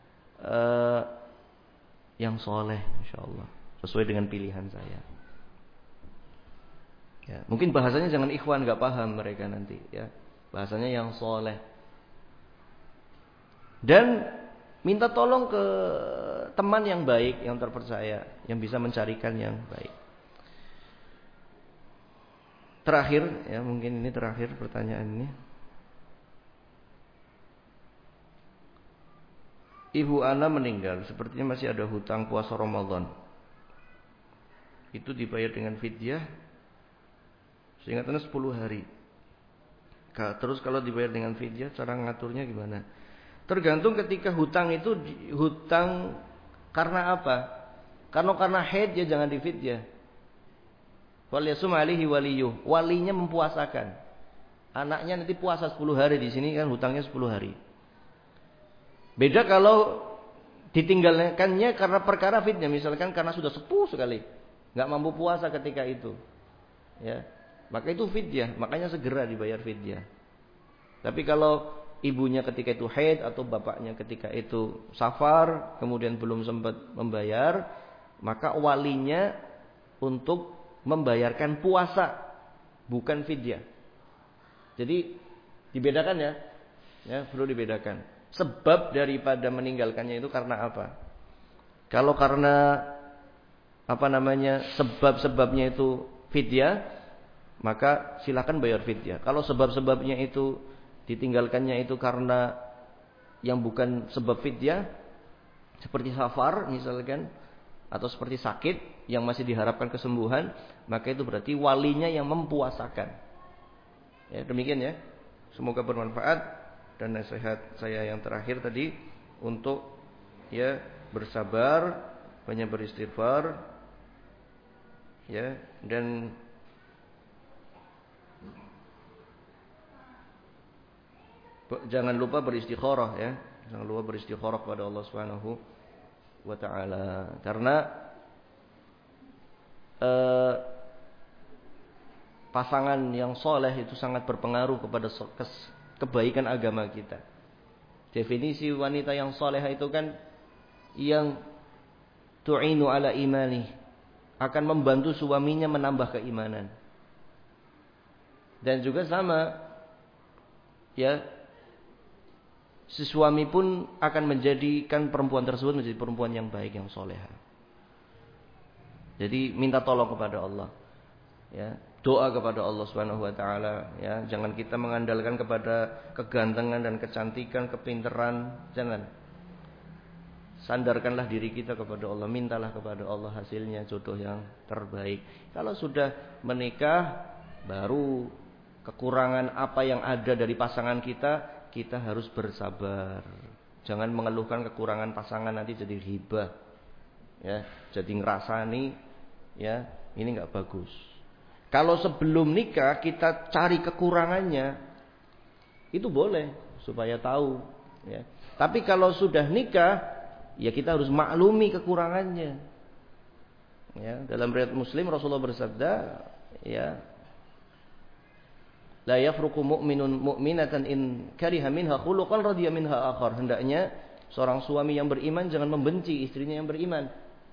Speaker 1: yang soleh, insyaallah sesuai dengan pilihan saya. Ya, mungkin bahasanya jangan ikhwan, gak paham mereka nanti ya. Bahasanya yang soleh. Dan minta tolong ke teman yang baik, yang terpercaya, yang bisa mencarikan yang baik. Terakhir ya, mungkin ini terakhir pertanyaan ini. Ibu ana meninggal, sepertinya masih ada hutang puasa Ramadan. Itu dibayar dengan fidyah. Seingatannya 10 hari. Terus kalau dibayar dengan fidyah, cara ngaturnya gimana? Tergantung ketika hutang itu hutang karena apa? Karena haid ya jangan difidyah. Wal yasum alaihi waliyuh. Walinya mempuasakan. Anaknya nanti puasa 10 hari, di sini kan hutangnya 10 hari. Beda kalau ditinggalkannya karena perkara fidyah, misalkan karena sudah sepuh sekali, enggak mampu puasa ketika itu. Ya. Maka itu fidyah, makanya segera dibayar fidyah. Tapi kalau ibunya ketika itu haid atau bapaknya ketika itu safar, kemudian belum sempat membayar, maka walinya untuk membayarkan puasa, bukan fidyah. Jadi dibedakan ya, perlu dibedakan. Sebab daripada meninggalkannya itu karena apa? Kalau karena sebab-sebabnya itu fidyah, maka silakan bayar fidyah. Kalau sebab-sebabnya itu ditinggalkannya itu karena yang bukan sebab fidyah, seperti safar misalkan, atau seperti sakit yang masih diharapkan kesembuhan, maka itu berarti walinya yang mempuasakan. Ya, demikian ya. Semoga bermanfaat, dan nasihat saya yang terakhir tadi untuk ya bersabar, banyak beristighfar, ya, dan jangan lupa beristikharah ya. Jangan lupa beristikharah kepada Allah Subhanahu wa taala. Karena pasangan yang soleh itu sangat berpengaruh kepada kebaikan agama kita. Definisi wanita yang soleh itu kan yang tu'inu ala imani, akan membantu suaminya menambah keimanan. Dan juga sama ya, si suami pun akan menjadikan perempuan tersebut menjadi perempuan yang baik, yang soleha. Jadi minta tolong kepada Allah, ya, doa kepada Allah Subhanahu Wa Taala. Ya, jangan kita mengandalkan kepada kegantengan dan kecantikan, kepinteran, jangan. Sandarkanlah diri kita kepada Allah, mintalah kepada Allah hasilnya jodoh yang terbaik. Kalau sudah menikah, baru kekurangan apa yang ada dari pasangan kita harus bersabar. Jangan mengeluhkan kekurangan pasangan, nanti jadi ghibah. Ya, jadi ngerasani ya, ini enggak bagus. Kalau sebelum nikah kita cari kekurangannya, itu boleh supaya tahu ya. Tapi kalau sudah nikah, ya kita harus maklumi kekurangannya. Ya, dalam riwayat Muslim Rasulullah bersabda, ya, La yafruqu mu'minun mu'minatan in kariha minha khuluqan radiya minha akhar. Hendaknya seorang suami yang beriman jangan membenci istrinya yang beriman.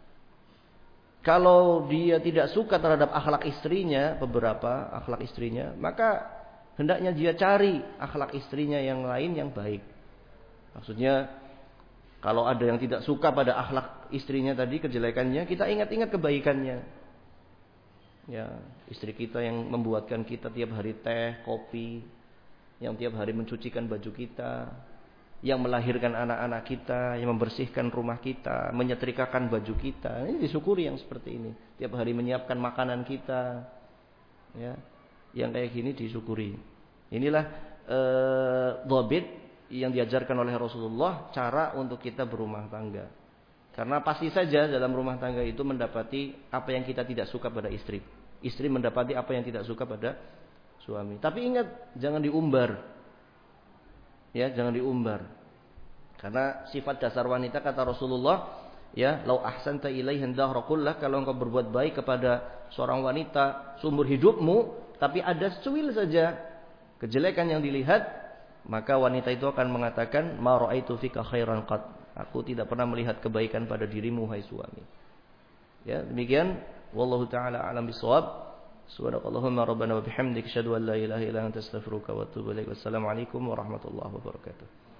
Speaker 1: Kalau dia tidak suka terhadap akhlak istrinya, beberapa akhlak istrinya, maka hendaknya dia cari akhlak istrinya yang lain yang baik. Maksudnya, kalau ada yang tidak suka pada akhlak istrinya tadi, kejelekannya, kita ingat-ingat kebaikannya. Ya, istri kita yang membuatkan kita tiap hari teh, kopi, yang tiap hari mencucikan baju kita, yang melahirkan anak-anak kita, yang membersihkan rumah kita, menyetrikakan baju kita. Ini disyukuri yang seperti ini. Tiap hari menyiapkan makanan kita, ya, yang kayak gini disyukuri. Inilah dhabit yang diajarkan oleh Rasulullah, cara untuk kita berumah tangga. Karena pasti saja dalam rumah tangga itu mendapati apa yang kita tidak suka pada istri. Istri mendapati apa yang tidak suka pada suami. Tapi ingat, jangan diumbar. Ya, jangan diumbar. Karena sifat dasar wanita kata Rasulullah, ya, lau ahsanta ilaihin dahra kullah, kalau engkau berbuat baik kepada seorang wanita seumur hidupmu, tapi ada secuil saja kejelekan yang dilihat, maka wanita itu akan mengatakan, ma ra'aitu fika khairan qat. Aku tidak pernah melihat kebaikan pada dirimu, hai suami. Ya, demikian. Wallahu taala a'lam bishawab. Subhanakallahumma rabbana wa bihamdika asyhadu an la ilaha illa anta astaghfiruka wa atubu ilaik. Wassalamu alaikum warahmatullahi wabarakatuh.